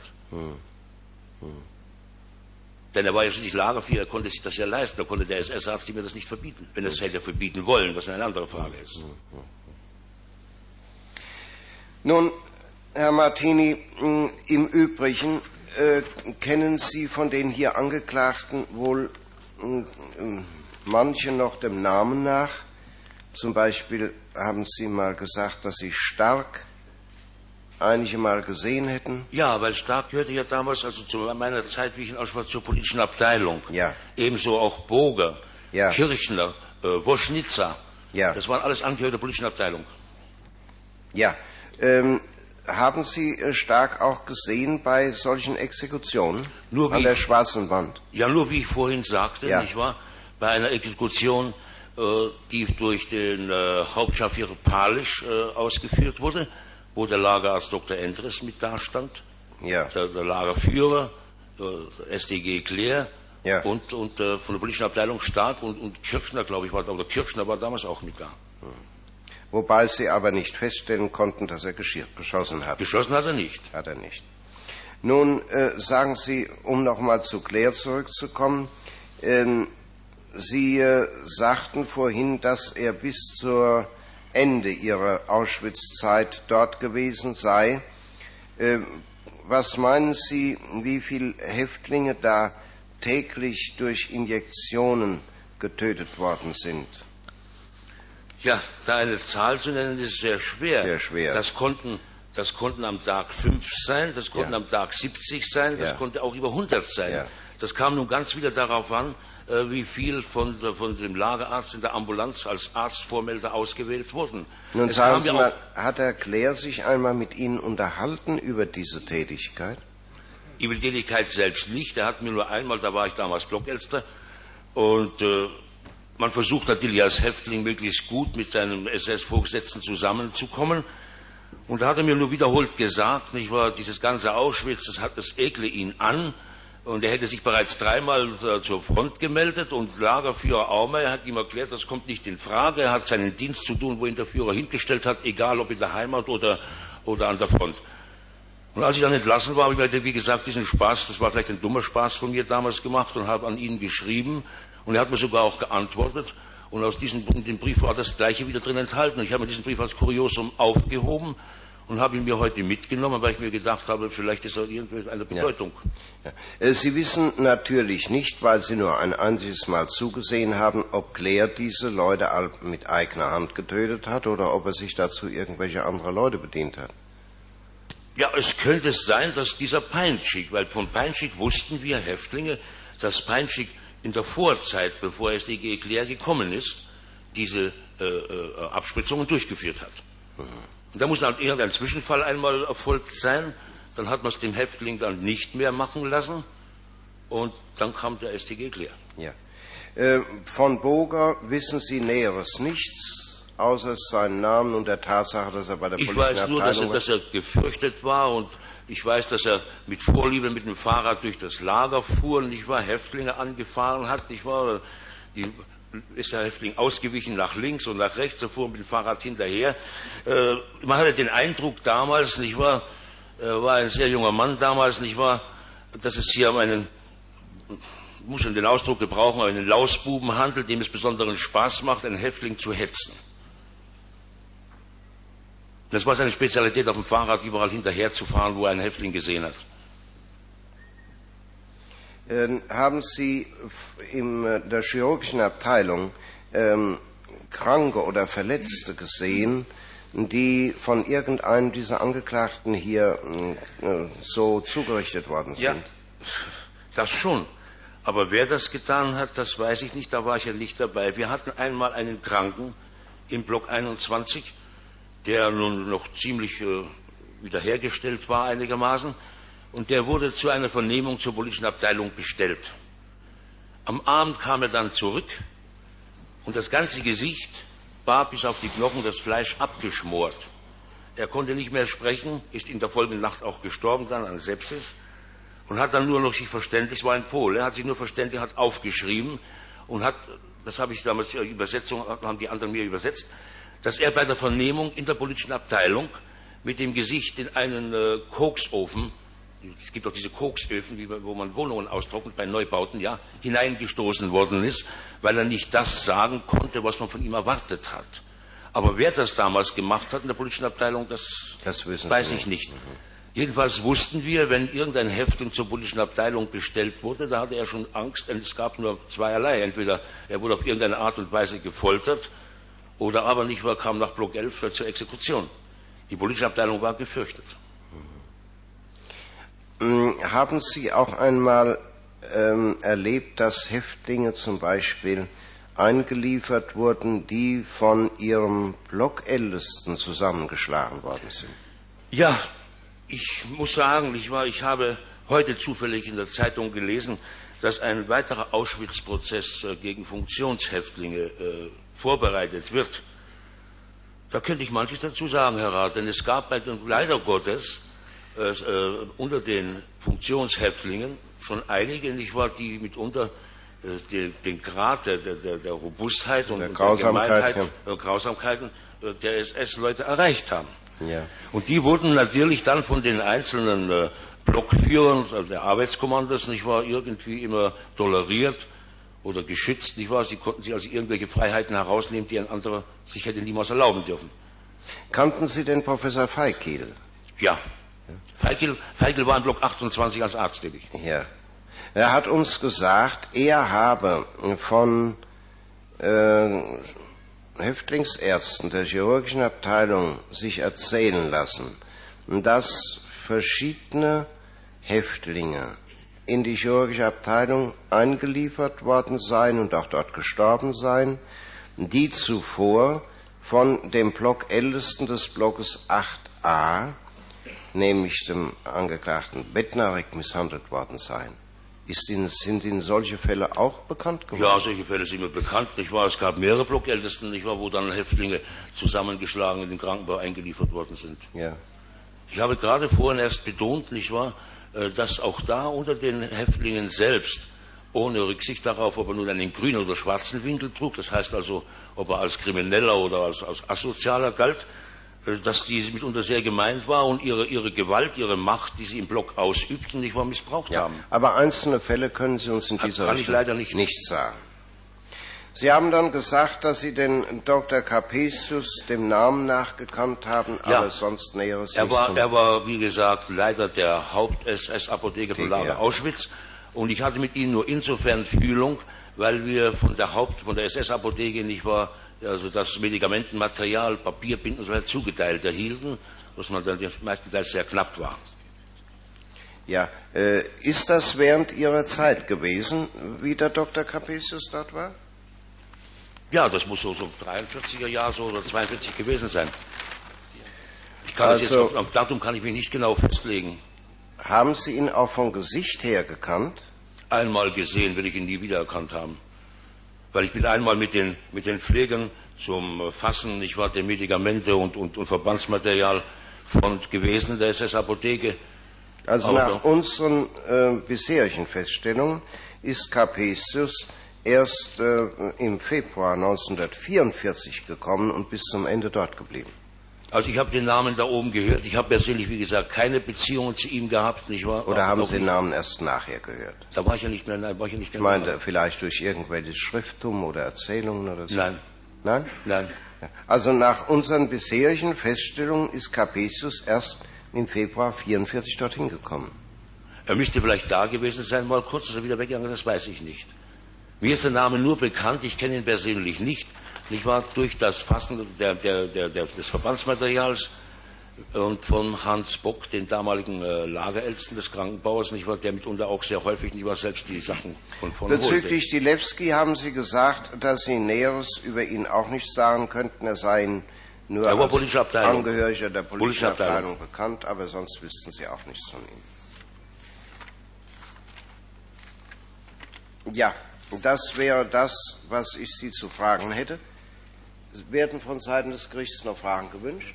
Denn er war ja schließlich Lagerführer, er konnte sich das ja leisten, da konnte der SS-Arzt ihm das nicht verbieten, wenn er es hätte verbieten wollen, was eine andere Frage ist. Nun, Herr Martini, im Übrigen kennen Sie von den hier Angeklagten wohl manche noch dem Namen nach. Zum Beispiel haben Sie mal gesagt, dass Sie Stark einige Mal gesehen hätten. Ja, weil Stark gehörte ja damals, also zu meiner Zeit, wie ich in Auschwitz, zur politischen Abteilung. Ja. Ebenso auch Boger, ja. Kirchner, Woschnitzer. Ja. Das waren alles Angehörige der politischen Abteilung. Ja. Haben Sie Stark auch gesehen bei solchen Exekutionen an der Schwarzen Wand? Ja, nur wie ich vorhin sagte, nicht wahr? Bei einer Exekution, die durch den Hauptscharführer Palisch ausgeführt wurde, wo der Lagerarzt Dr. Endres mit dastand, der Lagerführer, der SDG Claire und von der politischen Abteilung Stark und Kirchner, glaube ich, oder Kirchner war damals auch mit da. Wobei Sie aber nicht feststellen konnten, dass er geschossen hat. Geschossen hat er nicht. Hat er nicht. Nun sagen Sie, um nochmal zu Claire zurückzukommen, Sie sagten vorhin, dass er bis zur Ende Ihrer Auschwitz-Zeit dort gewesen sei. Was meinen Sie, wie viele Häftlinge da täglich durch Injektionen getötet worden sind? Ja, da eine Zahl zu nennen, ist sehr schwer. Sehr schwer. Das konnten am Tag 5 sein, das konnten am Tag 70 sein, das konnte auch über 100 sein. Ja. Das kam nun ganz wieder darauf an, wie viel von dem Lagerarzt in der Ambulanz als Arztvormelder ausgewählt wurden. Nun sagen Sie mal, hat Herr Claire sich einmal mit Ihnen unterhalten über diese Tätigkeit? Über die Tätigkeit selbst nicht. Er hat mir nur einmal, da war ich damals Blockälster, und man versucht natürlich als Häftling möglichst gut mit seinem SS-Vorgesetzten zusammenzukommen. Und da hat er mir nur wiederholt gesagt, nicht wahr, dieses ganze Auschwitz, das ekle ihn an. Und er hätte sich bereits 3-mal zur Front gemeldet und Lagerführer Aumeier hat ihm erklärt, das kommt nicht in Frage. Er hat seinen Dienst zu tun, wo ihn der Führer hingestellt hat, egal ob in der Heimat oder an der Front. Und als ich dann entlassen war, habe ich mir, wie gesagt, diesen Spaß, das war vielleicht ein dummer Spaß von mir damals gemacht und habe an ihn geschrieben. Und er hat mir sogar auch geantwortet. Und aus dem Brief war das Gleiche wieder drin enthalten. Und ich habe mir diesen Brief als Kuriosum aufgehoben und habe ihn mir heute mitgenommen, weil ich mir gedacht habe, vielleicht ist er irgendwie eine Bedeutung. Ja. Sie wissen natürlich nicht, weil Sie nur ein einziges Mal zugesehen haben, ob Claire diese Leute mit eigener Hand getötet hat oder ob er sich dazu irgendwelche andere Leute bedient hat. Ja, es könnte sein, dass dieser Peinschik, weil von Peinschik wussten wir Häftlinge, dass Peinschik in der Vorzeit, bevor StG Eclair gekommen ist, diese Abspritzungen durchgeführt hat. Und da muss dann irgendein Zwischenfall einmal erfolgt sein, dann hat man es dem Häftling dann nicht mehr machen lassen und dann kam der StG Eclair. Ja. Von Boger wissen Sie Näheres nichts, außer seinen Namen und der Tatsache, dass er bei der politischen Abteilung war? Ich weiß nur, dass er gefürchtet war, und ich weiß, dass er mit Vorliebe mit dem Fahrrad durch das Lager fuhr, nicht wahr, Häftlinge angefahren hat, nicht wahr, ist der Häftling ausgewichen nach links und nach rechts, er fuhr mit dem Fahrrad hinterher. Man hatte den Eindruck damals, nicht wahr, war ein sehr junger Mann damals, nicht wahr, dass es hier um einen, muss schon den Ausdruck gebrauchen, einen Lausbuben handelt, dem es besonderen Spaß macht, einen Häftling zu hetzen. Das war seine Spezialität, auf dem Fahrrad überall hinterher zu fahren, wo er einen Häftling gesehen hat. Haben Sie in der chirurgischen Abteilung Kranke oder Verletzte gesehen, die von irgendeinem dieser Angeklagten hier so zugerichtet worden sind? Ja, das schon. Aber wer das getan hat, das weiß ich nicht, da war ich ja nicht dabei. Wir hatten einmal einen Kranken im Block 21, der nun noch ziemlich wiederhergestellt war einigermaßen. Und der wurde zu einer Vernehmung zur politischen Abteilung bestellt. Am Abend kam er dann zurück und das ganze Gesicht war bis auf die Knochen, das Fleisch abgeschmort. Er konnte nicht mehr sprechen, ist in der folgenden Nacht auch gestorben dann an Sepsis und hat dann nur noch sich verständigt, es war ein Pole, er hat sich nur verständigt, hat aufgeschrieben und hat, das habe ich damals in der Übersetzung, haben die anderen mir übersetzt, dass er bei der Vernehmung in der politischen Abteilung mit dem Gesicht in einen Koksofen, es gibt auch diese Koksöfen, wo man Wohnungen austrocknet bei Neubauten, ja, hineingestoßen worden ist, weil er nicht das sagen konnte, was man von ihm erwartet hat. Aber wer das damals gemacht hat in der politischen Abteilung, das weiß ich nicht. Jedenfalls wussten wir, wenn irgendein Häftling zur politischen Abteilung bestellt wurde, da hatte er schon Angst, denn es gab nur zweierlei. Entweder er wurde auf irgendeine Art und Weise gefoltert oder aber nicht mehr kam nach Block 11 zur Exekution. Die politische Abteilung war gefürchtet. Haben Sie auch einmal erlebt, dass Häftlinge zum Beispiel eingeliefert wurden, die von ihrem Blockältesten zusammengeschlagen worden sind? Ja, ich muss sagen, ich habe heute zufällig in der Zeitung gelesen, dass ein weiterer Auschwitz-Prozess gegen Funktionshäftlinge vorbereitet wird. Da könnte ich manches dazu sagen, Herr Rat, denn es gab leider Gottes unter den Funktionshäftlingen schon einige, nicht wahr, die mitunter den Grad der Robustheit und der Grausamkeiten der SS-Leute erreicht haben. Ja. Und die wurden natürlich dann von den einzelnen Blockführern, also der Arbeitskommandos, nicht wahr, irgendwie immer toleriert oder geschützt, nicht wahr? Sie konnten sich also irgendwelche Freiheiten herausnehmen, die ein anderer sich hätte niemals erlauben dürfen. Kannten Sie den Professor Feigl? Ja. Feigl war im Block 28 als Arzt tätig. Ja. Er hat uns gesagt, er habe von Häftlingsärzten der chirurgischen Abteilung sich erzählen lassen, dass verschiedene Häftlinge in die chirurgische Abteilung eingeliefert worden seien und auch dort gestorben seien, die zuvor von dem Blockältesten des Blockes 8a, nämlich dem Angeklagten Bednarek, misshandelt worden seien. Sind Ihnen solche Fälle auch bekannt geworden? Ja, solche Fälle sind mir bekannt, nicht wahr? Es gab mehrere Blockältesten, nicht wahr, wo dann Häftlinge zusammengeschlagen in den Krankenbau eingeliefert worden sind. Ja. Ich habe gerade vorhin erst betont, nicht wahr, dass auch da unter den Häftlingen selbst, ohne Rücksicht darauf, ob er nun einen grünen oder schwarzen Winkel trug, das heißt also, ob er als Krimineller oder als Asozialer galt, dass die mitunter sehr gemeint war und ihre Gewalt, ihre Macht, die sie im Block ausübten, nicht wahr, missbraucht haben. Aber einzelne Fälle können Sie uns in dieser Richtung leider nicht sagen. Sie haben dann gesagt, dass Sie den Dr. Capesius dem Namen nach gekannt haben, ja, aber sonst Näheres nicht. Er war, wie gesagt, Leiter der Haupt-SS-Apotheke vom Lager Auschwitz und ich hatte mit ihm nur insofern Fühlung, weil wir von der SS-Apotheke, nicht wahr, also das Medikamentenmaterial, Papierbinden und so weiter zugeteilt erhielten, was man dann meistenteils sehr knapp war. Ja, ist das während Ihrer Zeit gewesen, wie der Dr. Capesius dort war? Ja, das muss so 43er Jahr so oder 42 gewesen sein. Ich kann Also, auf Datum kann ich mich nicht genau festlegen. Haben Sie ihn auch vom Gesicht her gekannt? Einmal gesehen, will ich ihn nie wiedererkannt haben. Weil ich bin einmal mit den Pflegern zum Fassen, nicht wahr, der Medikamente und Verbandsmaterial Front gewesen, der SS-Apotheke. Also nach unseren bisherigen Feststellungen ist Capesius erst im Februar 1944 gekommen und bis zum Ende dort geblieben. Also ich habe den Namen da oben gehört. Ich habe persönlich, wie gesagt, keine Beziehungen zu ihm gehabt, nicht wahr? Oder haben Sie den Namen erst nachher gehört? Da war ich ja nicht mehr, nein, war ich ja nicht mehr. Ich meine, vielleicht durch irgendwelches Schrifttum oder Erzählungen oder so? Nein. Nein? Nein. Also nach unseren bisherigen Feststellungen ist Capesius erst im Februar 1944 dorthin gekommen. Er müsste vielleicht da gewesen sein, mal kurz ist er wieder weggegangen, das weiß ich nicht. Mir ist der Name nur bekannt, ich kenne ihn persönlich nicht. Ich war durch das Fassen des Verbandsmaterials und von Hans Bock, den damaligen Lagerältesten des Krankenbauers, nicht wahr, der mitunter auch sehr häufig nicht wahr, selbst die Sachen von vorne holte. Bezüglich Dilewski haben Sie gesagt, dass Sie Näheres über ihn auch nicht sagen könnten. Er sei Ihnen nur als Angehöriger der politischen Abteilung bekannt, aber sonst wüssten Sie auch nichts von ihm. Ja, das wäre das, was ich Sie zu fragen hätte. Werden von Seiten des Gerichts noch Fragen gewünscht?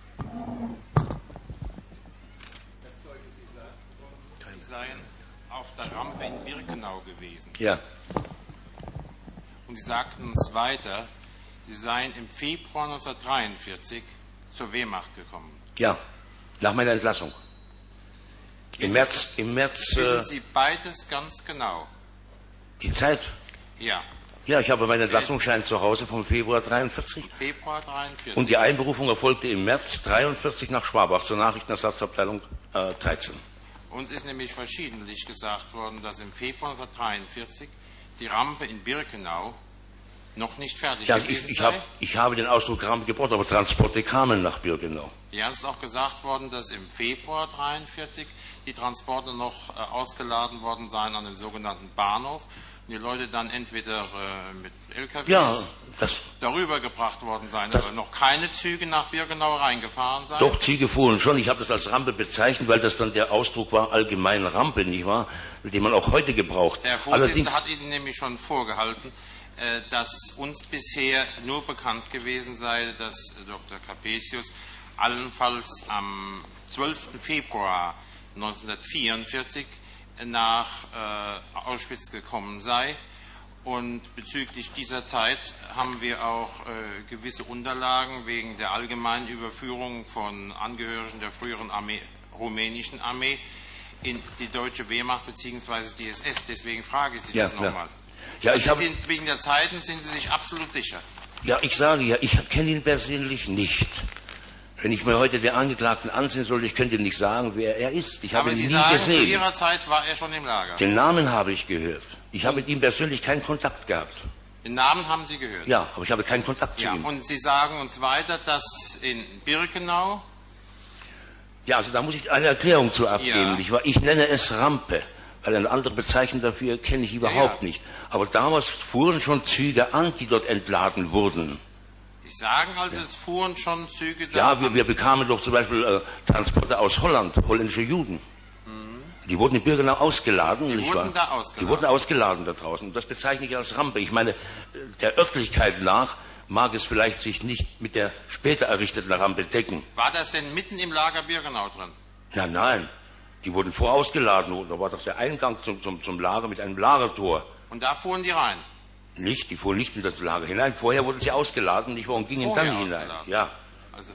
Sie seien auf der Rampe in Birkenau gewesen. Ja. Und Sie sagten uns weiter, Sie seien im Februar 1943 zur Wehrmacht gekommen. Ja, nach meiner Entlassung. Im März. Wissen Sie beides ganz genau? Die Zeit? Ja. Ja, ich habe meinen Entlassungsschein zu Hause vom Februar 43. Februar 43. Und die Einberufung erfolgte im März 43 nach Schwabach zur Nachrichtenersatzabteilung 13. Uns ist nämlich verschiedentlich gesagt worden, dass im Februar 1943 die Rampe in Birkenau noch nicht fertig gewesen sei. Ich habe den Ausdruck Rampe gebraucht, aber Transporte kamen nach Birkenau. Ja, es ist auch gesagt worden, dass im Februar 1943 die Transporte noch ausgeladen worden seien an dem sogenannten Bahnhof. Und die Leute dann entweder mit LKWs darüber gebracht worden seien, aber noch keine Züge nach Birkenau reingefahren seien. Doch, Züge fuhren schon. Ich habe das als Rampe bezeichnet, weil das dann der Ausdruck war, allgemein Rampe, nicht wahr? Den man auch heute gebraucht. Der Vorsitzende hat Ihnen nämlich schon vorgehalten, dass uns bisher nur bekannt gewesen sei, dass Dr. Capesius allenfalls am 12. Februar 1944 nach Auschwitz gekommen sei. Und bezüglich dieser Zeit haben wir auch gewisse Unterlagen wegen der allgemeinen Überführung von Angehörigen der früheren rumänischen Armee in die deutsche Wehrmacht bzw. die SS. Deswegen frage ich Sie das nochmal. Ja, wegen der Zeiten sind Sie sich absolut sicher? Ja, ich sage ja, ich kenne ihn persönlich nicht. Wenn ich mir heute den Angeklagten ansehen sollte, ich könnte nicht sagen, wer er ist. Ich habe ihn nie gesehen. Aber Sie sagen, zu Ihrer Zeit war er schon im Lager. Den Namen habe ich gehört. Ich habe mit ihm persönlich keinen Kontakt gehabt. Den Namen haben Sie gehört? Ja, aber ich habe keinen Kontakt zu ihm. Und Sie sagen uns weiter, dass in Birkenau... Ja, also da muss ich eine Erklärung zu abgeben. Ja. Ich nenne es Rampe, weil eine andere Bezeichnung dafür kenne ich überhaupt nicht. Aber damals fuhren schon Züge an, die dort entladen wurden. Sie sagen also, es fuhren schon Züge da. Ja, wir bekamen doch zum Beispiel Transporte aus Holland, holländische Juden. Mhm. Die wurden in Birkenau ausgeladen. Die wurden ausgeladen da draußen. Das bezeichne ich als Rampe. Ich meine, der Örtlichkeit nach mag es vielleicht sich nicht mit der später errichteten Rampe decken. War das denn mitten im Lager Birkenau drin? Nein. Die wurden vorausgeladen. Da war doch der Eingang zum Lager mit einem Lagertor. Und da fuhren die rein? Nicht, die fuhren nicht in das Lager hinein. Vorher wurden sie ausgeladen, nicht wahr, und gingen dann hinein. Ja. Also,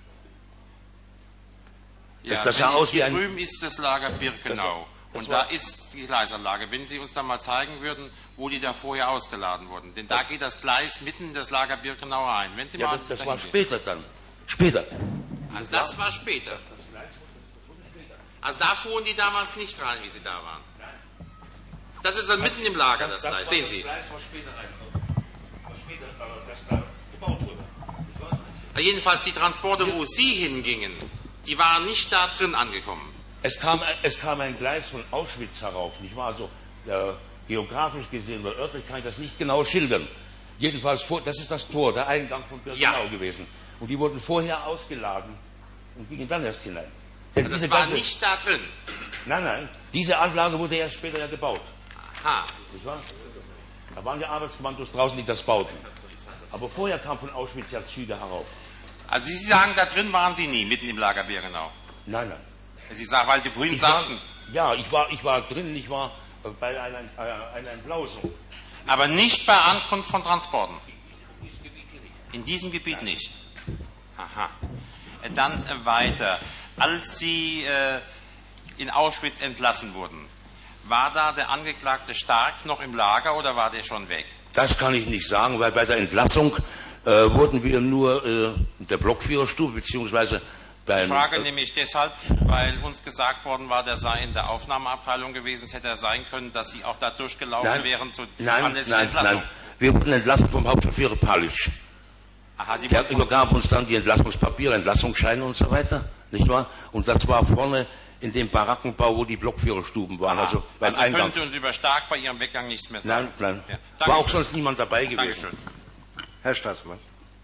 das sah aus wie ein... Drüben ist das Lager Birkenau. Und da ist die Gleisanlage. Wenn Sie uns da mal zeigen würden, wo die da vorher ausgeladen wurden. Denn da geht das Gleis mitten in das Lager Birkenau rein. Wenn Sie mal das war später dann. Später. Also das war später. Also da fuhren die damals nicht rein, wie sie da waren. Das ist dann mitten im Lager, das Gleis. Sehen Sie. Das Gleis war später gebaut wurde. Jedenfalls die Transporte, wo Sie hingingen, die waren nicht da drin angekommen. Es kam ein Gleis von Auschwitz herauf, nicht wahr? Also, geografisch gesehen oder örtlich kann ich das nicht genau schildern. Jedenfalls, das ist das Tor, der Eingang von Birkenau gewesen. Und die wurden vorher ausgeladen und gingen dann erst hinein. Denn Das war nicht da drin. Nein, diese Anlage wurde erst später ja gebaut. Aha. Nicht wahr? Da waren ja Arbeitskommandos draußen, die das bauten. Aber vorher kamen von Auschwitz ja Züge herauf. Also Sie sagen, da drin waren Sie nie, mitten im Lager Birkenau. Nein. Sie sagen, weil Sie vorhin sagten. Ich war drin, ich war bei einer Entblausung. Aber nicht bei Ankunft von Transporten. In diesem Gebiet nicht. Aha. Dann weiter. Als Sie in Auschwitz entlassen wurden, war da der Angeklagte Stark noch im Lager oder war der schon weg? Das kann ich nicht sagen, weil bei der Entlassung wurden wir nur in der Blockführerstube beziehungsweise Ich frage nämlich deshalb, weil uns gesagt worden war, der sei in der Aufnahmeabteilung gewesen. Es hätte ja sein können, dass Sie auch da durchgelaufen wären zur anlässlichen Entlassung. Nein. Wir wurden entlassen vom Hauptverführer Palic. Aha, Sie Der übergab uns dann die Entlassungspapiere, Entlassungsscheine und so weiter, nicht wahr? Und das war vorne in dem Barackenbau, wo die Blockführerstuben waren, also beim Eingang. Können Sie uns über Stark bei Ihrem Weggang nichts mehr sagen? Nein. Ja. War auch sonst niemand dabei gewesen. Dankeschön. Herr Staatsmann.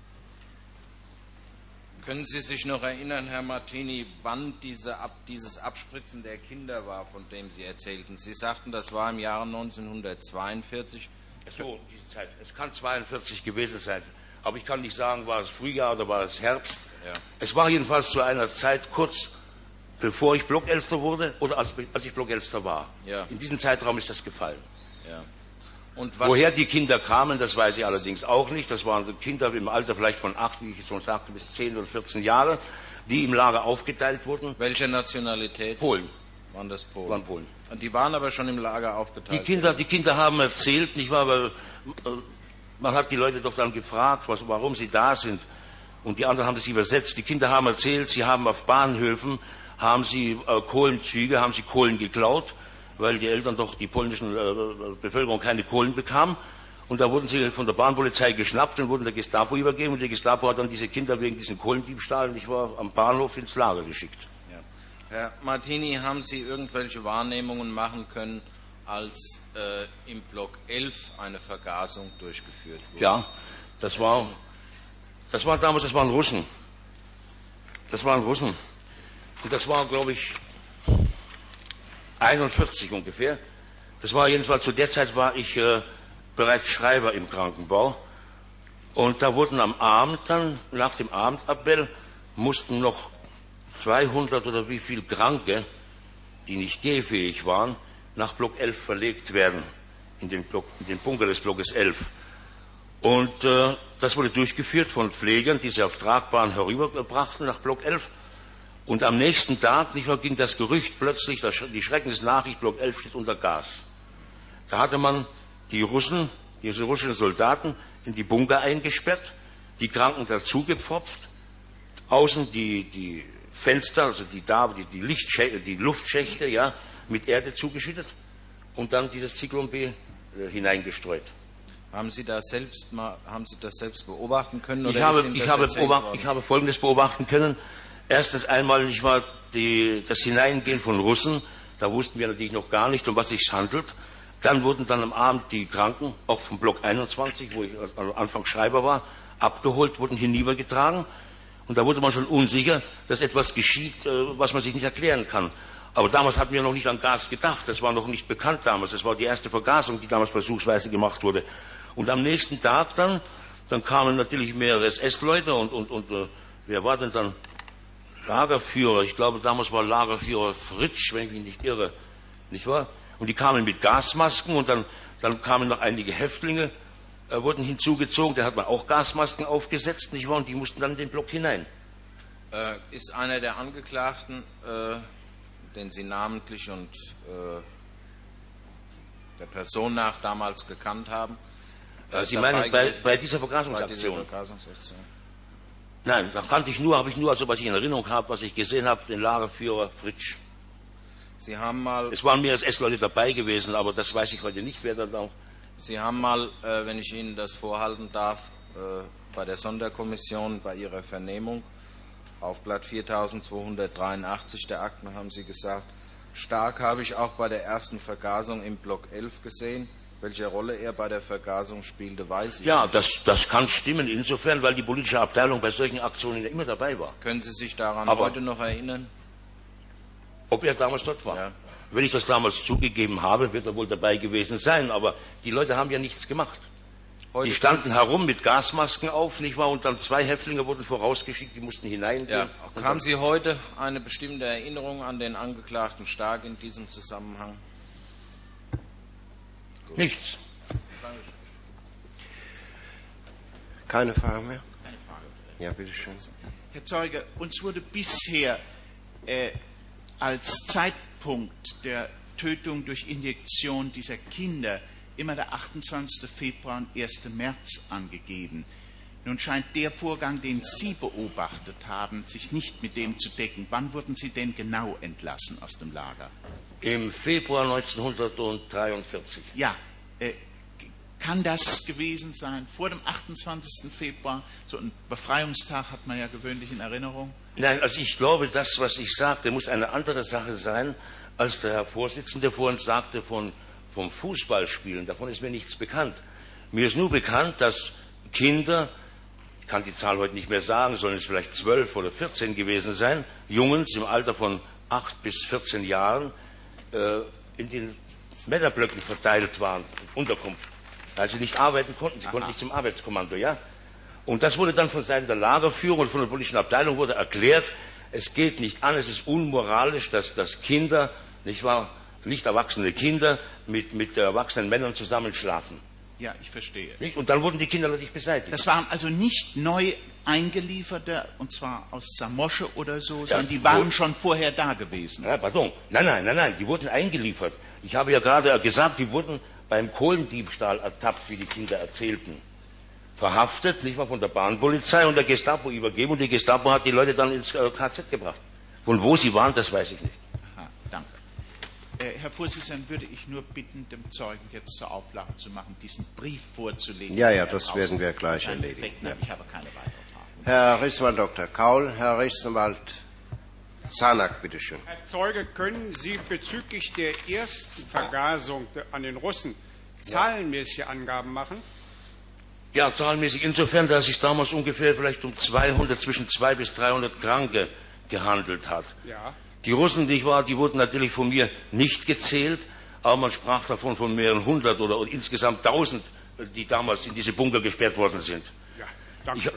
Können Sie sich noch erinnern, Herr Martini, wann dieses Abspritzen der Kinder war, von dem Sie erzählten? Sie sagten, das war im Jahre 1942. So, diese Zeit. Es kann 42 gewesen sein. Aber ich kann nicht sagen, war es Frühjahr oder war es Herbst. Ja. Es war jedenfalls zu einer Zeit kurz bevor ich Blockelster wurde oder als ich Blockelster war. Ja. In diesem Zeitraum ist das gefallen. Ja. Und woher die Kinder kamen, das weiß ich allerdings auch nicht. Das waren Kinder im Alter vielleicht von 8, wie ich schon sagte, bis 10 oder 14 Jahre, die im Lager aufgeteilt wurden. Welcher Nationalität? Polen. Waren das Polen? Waren Polen. Und die waren aber schon im Lager aufgeteilt? Die Kinder haben erzählt, nicht wahr, weil man hat die Leute doch dann gefragt, warum sie da sind. Und die anderen haben das übersetzt. Die Kinder haben erzählt, sie haben auf Bahnhöfen, haben sie Kohlenzüge, haben sie Kohlen geklaut, weil die Eltern doch die polnischen Bevölkerung keine Kohlen bekamen. Und da wurden sie von der Bahnpolizei geschnappt und wurden der Gestapo übergeben. Und die Gestapo hat dann diese Kinder wegen diesen Kohlendiebstahl, nicht wahr, am Bahnhof ins Lager geschickt. Ja. Herr Martini, haben Sie irgendwelche Wahrnehmungen machen können, als im Block 11 eine Vergasung durchgeführt wurde? Ja, das waren Russen. Das waren Russen. Und das war, glaube ich, 41 ungefähr. Das war jedenfalls, zu der Zeit war ich bereits Schreiber im Krankenbau. Und da wurden am Abend dann, nach dem Abendappell, mussten noch 200 oder wie viel Kranke, die nicht gehfähig waren, nach Block 11 verlegt werden, in den Bunker des Blockes 11. Und das wurde durchgeführt von Pflegern, die sie auf Tragbahn herüberbrachten nach Block 11. Und am nächsten Tag ging das Gerücht plötzlich, die Schreckensnachricht, Block 11 steht unter Gas. Da hatte man diese russischen Soldaten in die Bunker eingesperrt, die Kranken dazugepfropft, außen die Fenster, also die Luftschächte, ja, mit Erde zugeschüttet und dann dieses Zyklon B hineingestreut. Haben Sie das selbst beobachten können? Ich habe Folgendes beobachten können. Erstens einmal nicht mal das Hineingehen von Russen, da wussten wir natürlich noch gar nicht, um was es sich handelt. Dann wurden dann am Abend die Kranken, auch vom Block 21, wo ich am Anfang Schreiber war, abgeholt, wurden hinübergetragen. Und da wurde man schon unsicher, dass etwas geschieht, was man sich nicht erklären kann. Aber damals hatten wir noch nicht an Gas gedacht, das war noch nicht bekannt damals. Das war die erste Vergasung, die damals versuchsweise gemacht wurde. Und am nächsten Tag dann kamen natürlich mehrere SS-Leute und wer war denn dann? Lagerführer, ich glaube damals war Lagerführer Fritsch, wenn ich mich nicht irre, nicht wahr? Und die kamen mit Gasmasken und dann kamen noch einige Häftlinge, wurden hinzugezogen, da hat man auch Gasmasken aufgesetzt, nicht wahr? Und die mussten dann in den Block hinein. Ist einer der Angeklagten, den Sie namentlich und der Person nach damals gekannt haben? Sie meinen bei dieser Vergasungsaktion? Nein, da habe ich nur, also was ich in Erinnerung habe, was ich gesehen habe, den Lagerführer Fritsch. Sie haben mal... Es waren mehr als S-Leute dabei gewesen, aber das weiß ich heute nicht, wer da war. Sie haben mal, wenn ich Ihnen das vorhalten darf, bei der Sonderkommission, bei Ihrer Vernehmung, Auf Blatt 4283 der Akten haben Sie gesagt, Stark habe ich auch bei der ersten Vergasung im Block 11 gesehen. Welche Rolle er bei der Vergasung spielte, weiß ich nicht. Das kann stimmen, insofern, weil die politische Abteilung bei solchen Aktionen immer dabei war. Können Sie sich daran Aber heute noch erinnern? Ob er damals dort war? Ja. Wenn ich das damals zugegeben habe, wird er wohl dabei gewesen sein. Aber die Leute haben ja nichts gemacht. Die standen herum mit Gasmasken auf, nicht wahr? Und dann 2 Häftlinge wurden vorausgeschickt, die mussten hineingehen. Ja. Haben Sie heute eine bestimmte Erinnerung an den Angeklagten Stark in diesem Zusammenhang? Gut. Nichts. Keine Frage mehr? Eine Frage. Ja, bitteschön. Herr Zeuge, uns wurde bisher als Zeitpunkt der Tötung durch Injektion dieser Kinder immer der 28. Februar und 1. März angegeben. Nun scheint der Vorgang, den Sie beobachtet haben, sich nicht mit dem zu decken. Wann wurden Sie denn genau entlassen aus dem Lager? Im Februar 1943. Ja, kann das gewesen sein vor dem 28. Februar? So einen Befreiungstag hat man ja gewöhnlich in Erinnerung. Nein, also ich glaube, das, was ich sagte, muss eine andere Sache sein, als der Herr Vorsitzende vorhin sagte vom Fußballspielen. Davon ist mir nichts bekannt. Mir ist nur bekannt, dass Kinder, ich kann die Zahl heute nicht mehr sagen, sollen es vielleicht 12 oder 14 gewesen sein, Jungs im Alter von 8 bis 14 Jahren, in den Männerblöcken verteilt waren, Unterkunft, weil sie nicht arbeiten konnten. Sie konnten nicht zum Arbeitskommando, ja. Und das wurde dann von Seiten der Lagerführung und von der politischen Abteilung wurde erklärt, es geht nicht an, es ist unmoralisch, dass Kinder, nicht wahr, nicht erwachsene Kinder mit erwachsenen Männern zusammenschlafen. Ja, ich verstehe. Nicht? Und dann wurden die Kinder natürlich beseitigt. Das waren also nicht neu eingelieferte, und zwar aus Samosche oder so, sondern die waren schon vorher da gewesen. Ja, pardon. Nein, die wurden eingeliefert. Ich habe ja gerade gesagt, die wurden beim Kohlendiebstahl ertappt, wie die Kinder erzählten. Verhaftet, nicht mal von der Bahnpolizei und der Gestapo übergeben. Und die Gestapo hat die Leute dann ins KZ gebracht. Von wo sie waren, das weiß ich nicht. Aha, danke. Herr Vorsitzender, würde ich nur bitten, dem Zeugen jetzt zur Auflage zu machen, diesen Brief vorzulegen. Ja, das werden wir gleich erledigen. Ja. Ich habe keine weiteren Fragen. Herr Rechtsanwalt Dr. Kaul, Herr Rechtsanwalt Zanak, bitteschön. Herr Zeuge, können Sie bezüglich der ersten Vergasung an den Russen zahlenmäßige Angaben machen? Ja, zahlenmäßig insofern, dass sich damals ungefähr vielleicht um 200, zwischen 200 bis 300 Kranke gehandelt hat. Ja. Die Russen, die wurden natürlich von mir nicht gezählt, aber man sprach davon von mehreren hundert oder insgesamt 1000, die damals in diese Bunker gesperrt worden sind. Ja, danke.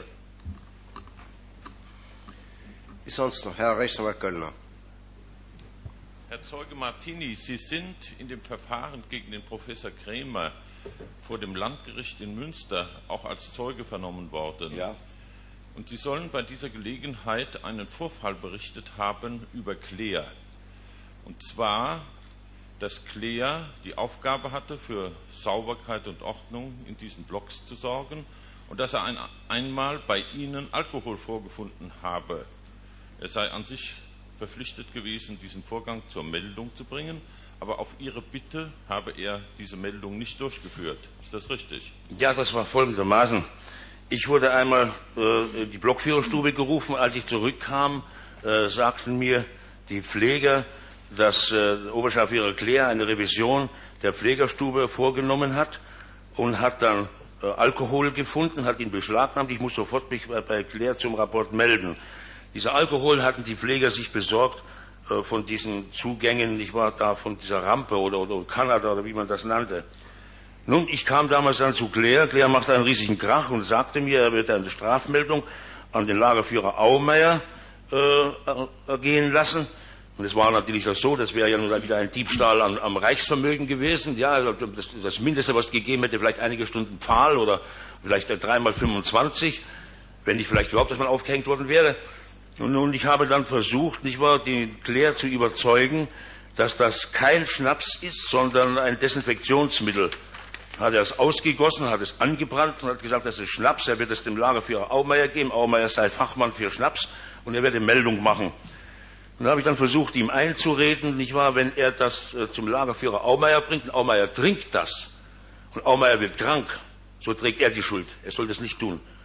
Ist sonst noch Herr Rechtsanwalt Göllner? Herr Zeuge Martini, Sie sind in dem Verfahren gegen den Professor Krämer vor dem Landgericht in Münster auch als Zeuge vernommen worden. Ja. Und Sie sollen bei dieser Gelegenheit einen Vorfall berichtet haben über Claire. Und zwar, dass Claire die Aufgabe hatte, für Sauberkeit und Ordnung in diesen Blocks zu sorgen und dass er einmal bei ihnen Alkohol vorgefunden habe. Er sei an sich verpflichtet gewesen, diesen Vorgang zur Meldung zu bringen, aber auf Ihre Bitte habe er diese Meldung nicht durchgeführt. Ist das richtig? Ja, das war folgendermaßen. Ich wurde einmal die Blockführerstube gerufen. Als ich zurückkam, sagten mir die Pfleger, dass Oberscharführer Claire eine Revision der Pflegerstube vorgenommen hat und hat dann Alkohol gefunden, hat ihn beschlagnahmt. Ich muss sofort mich bei Claire zum Rapport melden. Dieser Alkohol hatten die Pfleger sich besorgt von diesen Zugängen, ich war da von dieser Rampe oder Kanada oder wie man das nannte. Nun, ich kam damals dann zu Claire. Claire machte einen riesigen Krach und sagte mir, er wird eine Strafmeldung an den Lagerführer Aumeier ergehen lassen. Und es war natürlich so, das wäre ja nun wieder ein Diebstahl am Reichsvermögen gewesen. Ja, das Mindeste, was es gegeben hätte, vielleicht einige Stunden Pfahl oder vielleicht 3x25, wenn nicht vielleicht überhaupt, dass man aufgehängt worden wäre. Und nun, ich habe dann versucht, nicht wahr, die Claire zu überzeugen, dass das kein Schnaps ist, sondern ein Desinfektionsmittel. Hat er es ausgegossen, hat es angebrannt und hat gesagt, das ist Schnaps. Er wird es dem Lagerführer Aumeier geben. Aumeier sei Fachmann für Schnaps und er werde Meldung machen. Und da habe ich dann versucht, ihm einzureden, nicht wahr, wenn er das zum Lagerführer Aumeier bringt, und Aumeier trinkt das und Aumeier wird krank, so trägt er die Schuld. Er soll das nicht tun.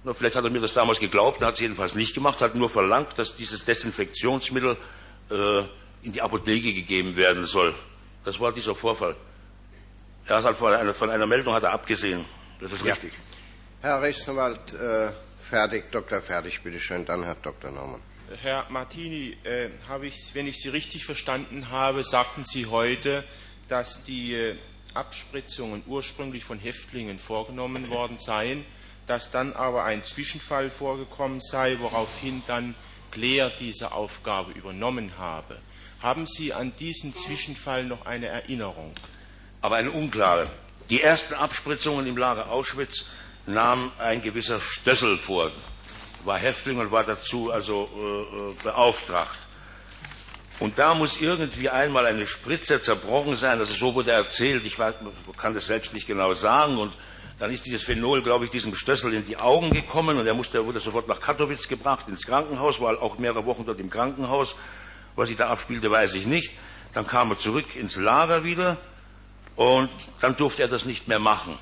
Na, vielleicht hat er mir das damals geglaubt, er hat es jedenfalls nicht gemacht, hat nur verlangt, dass dieses Desinfektionsmittel in die Apotheke gegeben werden soll. Das war dieser Vorfall. Er hat halt von einer Meldung hat er abgesehen. Das ist richtig. Herr Rechtsanwalt, fertig, Doktor, fertig, bitteschön, dann Herr Dr. Naumann. Herr Martini, wenn ich Sie richtig verstanden habe, sagten Sie heute, dass die Abspritzungen ursprünglich von Häftlingen vorgenommen worden seien, dass dann aber ein Zwischenfall vorgekommen sei, woraufhin dann Claire diese Aufgabe übernommen habe. Haben Sie an diesen Zwischenfall noch eine Erinnerung? Aber eine unklare. Die ersten Abspritzungen im Lager Auschwitz nahm ein gewisser Stössel vor, war Häftling und war dazu beauftragt. Und da muss irgendwie einmal eine Spritze zerbrochen sein, also so wurde erzählt, ich kann das selbst nicht genau sagen, und dann ist dieses Phenol, glaube ich, diesem Stössel in die Augen gekommen und er wurde sofort nach Kattowitz gebracht, ins Krankenhaus, war auch mehrere Wochen dort im Krankenhaus. Was sich da abspielte, weiß ich nicht. Dann kam er zurück ins Lager wieder und dann durfte er das nicht mehr machen.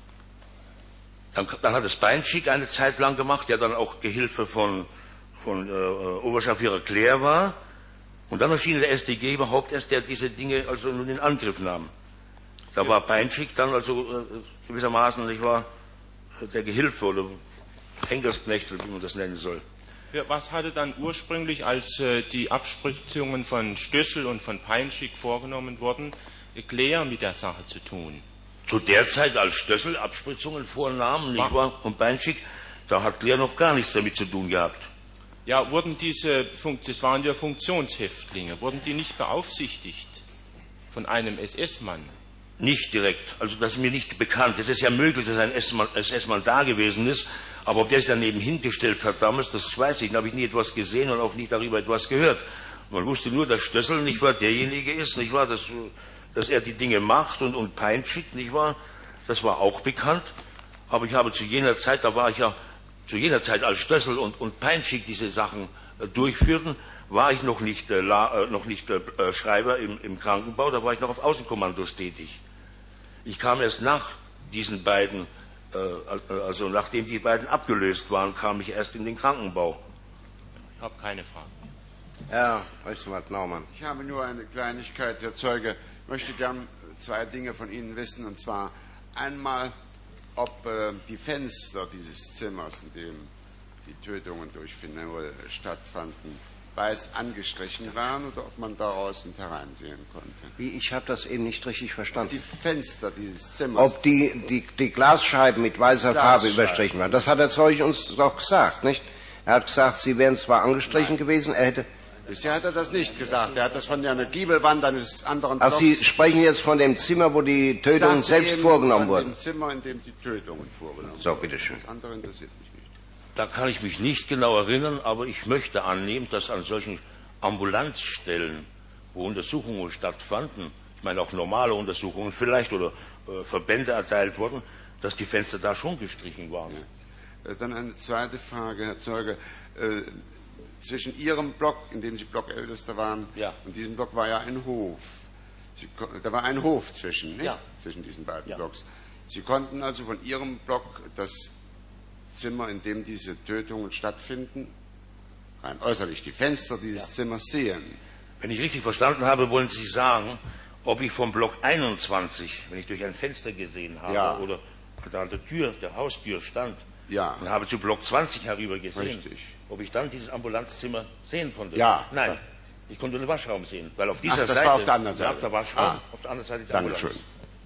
Dann hat es Beinschick eine Zeit lang gemacht, der dann auch Gehilfe von Oberscharführer Claire war. Und dann erschien der StG überhaupt erst, der diese Dinge also nun in Angriff nahm. Da war Beinschick dann gewissermaßen, nicht wahr, der Gehilfe oder Henkersknecht, wie man das nennen soll. Was hatte dann ursprünglich, als die Abspritzungen von Stössel und von Beinschick vorgenommen wurden, Claire mit der Sache zu tun? Zu der Zeit, als Stössel Abspritzungen vornahm, nicht wahr, und Beinschick, da hat Claire noch gar nichts damit zu tun gehabt. Ja, das waren ja Funktionshäftlinge, wurden die nicht beaufsichtigt von einem SS-Mann? Nicht direkt, also das ist mir nicht bekannt. Es ist ja möglich, dass ein SS-Mann da gewesen ist, aber ob der sich daneben hingestellt hat damals, das weiß ich, da habe ich nie etwas gesehen und auch nicht darüber etwas gehört. Man wusste nur, dass Stössel, nicht wahr, derjenige ist, nicht wahr, dass er die Dinge macht und Beinschick, nicht wahr, das war auch bekannt. Aber ich habe zu jener Zeit, als Stössel und Beinschick diese Sachen durchführten, war ich noch nicht Schreiber im Krankenbau, da war ich noch auf Außenkommandos tätig. Ich kam erst nach diesen beiden, also nachdem die beiden abgelöst waren, kam ich erst in den Krankenbau. Ich habe keine Fragen. Herr Rechtsanwalt Naumann. Ich habe nur eine Kleinigkeit, Herr Zeuge. Ich möchte gern zwei Dinge von Ihnen wissen, und zwar einmal, ob die Fenster dieses Zimmers, in dem die Tötungen durch Phenol stattfanden, weiß angestrichen waren oder ob man daraus nicht hereinsehen konnte. Ich habe das eben nicht richtig verstanden. Die Fenster dieses Zimmers. Ob die Glasscheiben mit weißer Farbe überstrichen waren. Das hat der Zeuge uns doch gesagt, nicht? Er hat gesagt, sie wären zwar angestrichen gewesen, Bisher hat er das nicht gesagt. Er hat das von einer Giebelwand eines anderen Blocks. Sie sprechen jetzt von dem Zimmer, wo die Tötungen selbst vorgenommen wurden. Von dem Zimmer, in dem die Tötungen vorgenommen wurden. So, bitteschön. Das andere interessiert mich nicht. Da kann ich mich nicht genau erinnern, aber ich möchte annehmen, dass an solchen Ambulanzstellen, wo Untersuchungen stattfanden, ich meine auch normale Untersuchungen vielleicht oder Verbände erteilt wurden, dass die Fenster da schon gestrichen waren. Ja. Dann eine zweite Frage, Herr Zeuge. Zwischen Ihrem Block, in dem Sie Blockältester waren, und diesem Block war ja ein Hof. Da war ein Hof zwischen, nicht? Ja. Zwischen diesen beiden Blocks. Sie konnten also von Ihrem Block das Zimmer, in dem diese Tötungen stattfinden, rein äußerlich die Fenster dieses Zimmers sehen. Wenn ich richtig verstanden habe, wollen Sie sagen, ob ich vom Block 21, wenn ich durch ein Fenster gesehen habe oder da an der Haustür stand, und habe zu Block 20 herüber gesehen, ob ich dann dieses Ambulanzzimmer sehen konnte. Ja. Nein, ich konnte den Waschraum sehen, weil auf dieser das Seite war auf der anderen Seite. der Waschraum, auf der anderen Seite der Ambulanz. Dankeschön.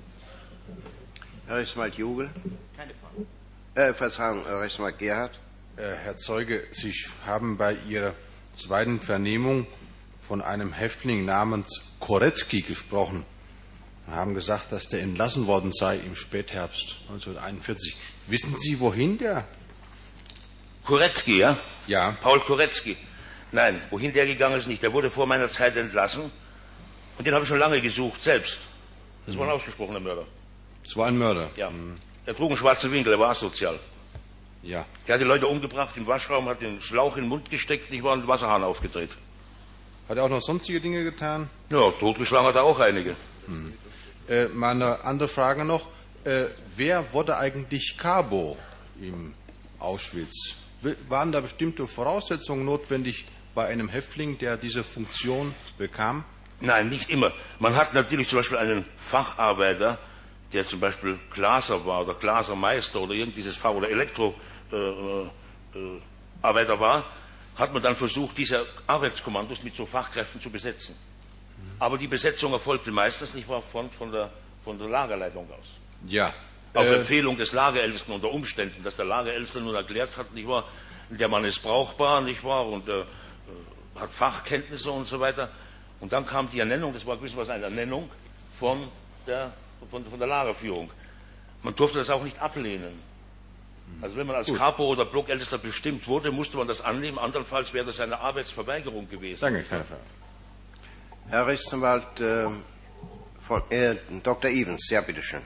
Herr Rechtsanwalt Jubel. Keine Frage. Verzeihung, Herr Rechtsanwalt Gerhardt. Herr Zeuge, Sie haben bei Ihrer zweiten Vernehmung von einem Häftling namens Korecki gesprochen und haben gesagt, dass der entlassen worden sei im Spätherbst 1941. Wissen Sie, wohin der? Korecki, ja? Ja. Paul Korecki. Nein, wohin der gegangen ist nicht. Der wurde vor meiner Zeit entlassen und den habe ich schon lange gesucht, selbst. Das war ein ausgesprochener Mörder. Das war ein Mörder? Ja. Er trug einen schwarzen Winkel, er war asozial. Ja. Er hat die Leute umgebracht im Waschraum, hat den Schlauch in den Mund gesteckt, nicht wahr, und den Wasserhahn aufgedreht. Hat er auch noch sonstige Dinge getan? Ja, totgeschlagen hat er auch einige. Mal eine andere Frage noch. Wer wurde eigentlich Cabo im Auschwitz. Waren da bestimmte Voraussetzungen notwendig bei einem Häftling, der diese Funktion bekam? Nein, nicht immer. Man hat natürlich zum Beispiel einen Facharbeiter, der zum Beispiel Glaser war oder Glasermeister oder irgend Fach oder Elektroarbeiter war, hat man dann versucht, diese Arbeitskommandos mit so Fachkräften zu besetzen. Aber die Besetzung erfolgte meistens nicht wahr, von der Lagerleitung aus. Ja. Auf Empfehlung des Lagerältesten unter Umständen, dass der Lagerälteste nun erklärt hat, nicht wahr, der Mann ist brauchbar, nicht wahr, und hat Fachkenntnisse und so weiter. Und dann kam die Ernennung, das war gewissermaßen eine Ernennung von der Lagerführung. Man durfte das auch nicht ablehnen. Also wenn man als Kapo oder Blockältester bestimmt wurde, musste man das annehmen, andernfalls wäre das eine Arbeitsverweigerung gewesen. Danke, Herr Pfeffer. Herr Rechtsanwalt Dr. Evans, ja, bitteschön.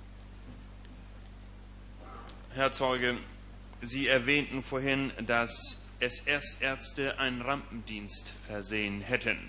Herr Zeuge, Sie erwähnten vorhin, dass SS-Ärzte einen Rampendienst versehen hätten.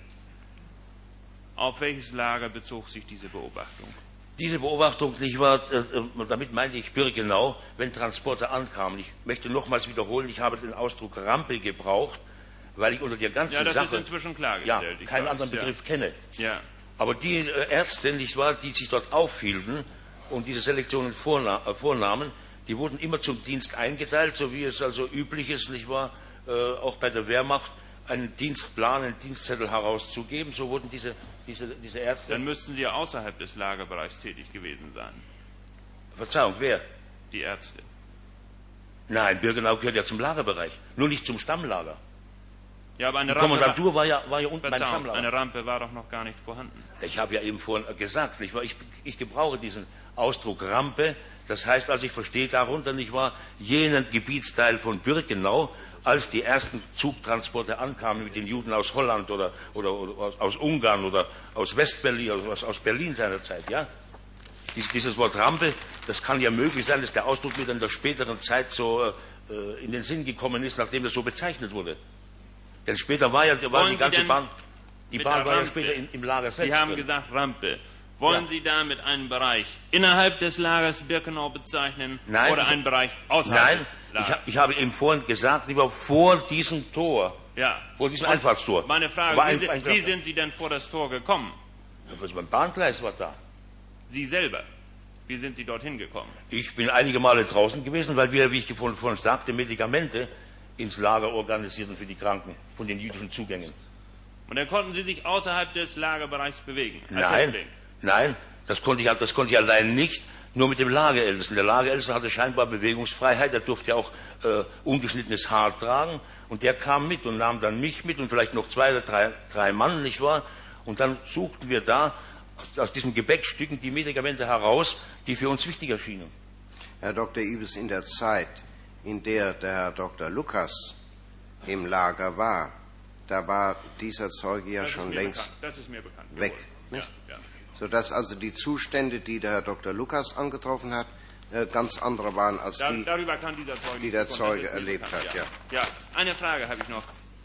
Auf welches Lager bezog sich diese Beobachtung? Diese Beobachtung, nicht wahr, damit meinte ich Birkenau, wenn Transporte ankamen. Ich möchte nochmals wiederholen, ich habe den Ausdruck Rampe gebraucht, weil ich unter der ganzen Sache... Ja, das ist inzwischen klargestellt. Keinen anderen Begriff kenne. Ja. Aber die Ärzte, nicht wahr, die sich dort aufhielten und diese Selektionen vornahmen, die wurden immer zum Dienst eingeteilt, so wie es also üblich ist, nicht wahr, auch bei der Wehrmacht, einen Dienstplan, einen Dienstzettel herauszugeben. So wurden diese Ärzte... Dann müssten Sie ja außerhalb des Lagerbereichs tätig gewesen sein. Verzeihung, wer? Die Ärzte. Nein, Birkenau gehört ja zum Lagerbereich, nur nicht zum Stammlager. Ja, aber eine die Rampe Kommandantur war ja unten beim Stammlager. Eine Rampe war doch noch gar nicht vorhanden. Ich habe ja eben vorhin gesagt, nicht wahr? Ich gebrauche diesen Ausdruck Rampe. Das heißt also, ich verstehe darunter, nicht wahr, jenen Gebietsteil von Birkenau, als die ersten Zugtransporte ankamen mit den Juden aus Holland oder aus Ungarn oder aus Westberlin, oder aus Berlin seinerzeit, ja. Dieses Wort Rampe, das kann ja möglich sein, dass der Ausdruck mir dann in der späteren Zeit so in den Sinn gekommen ist, nachdem das so bezeichnet wurde. Denn später war die ganze Bahn, war ja später im Lager selbst. Sie haben gesagt Rampe. Wollen Sie damit einen Bereich innerhalb des Lagers Birkenau bezeichnen? Nein, oder einen Bereich außerhalb des Lagers? Nein, ich habe eben vorhin gesagt, lieber vor diesem Tor, vor diesem Einfahrtstor. Meine Frage, wie sind Sie denn vor das Tor gekommen? Beim Bahngleis war da. Sie selber, wie sind Sie dorthin gekommen? Ich bin einige Male draußen gewesen, weil wir, wie ich vorhin sagte, Medikamente ins Lager organisierten für die Kranken von den jüdischen Zugängen. Und dann konnten Sie sich außerhalb des Lagerbereichs bewegen? Nein, das konnte ich allein nicht, nur mit dem Lagerältesten. Der Lagerälteste hatte scheinbar Bewegungsfreiheit, er durfte ja auch ungeschnittenes Haar tragen, und der kam mit und nahm dann mich mit und vielleicht noch 2 oder 3 Mann, nicht wahr? Und dann suchten wir da aus diesen Gepäckstücken die Medikamente heraus, die für uns wichtig erschienen. Herr Dr. Ibes, in der Zeit, in der der Herr Dr. Lukas im Lager war, da war dieser Zeuge ja schon längst weg. Nicht? Ja. Sodass also die Zustände, die der Herr Dr. Lukas angetroffen hat, ganz andere waren als die, die der Zeuge erlebt hat. Ja, eine Frage habe ich noch.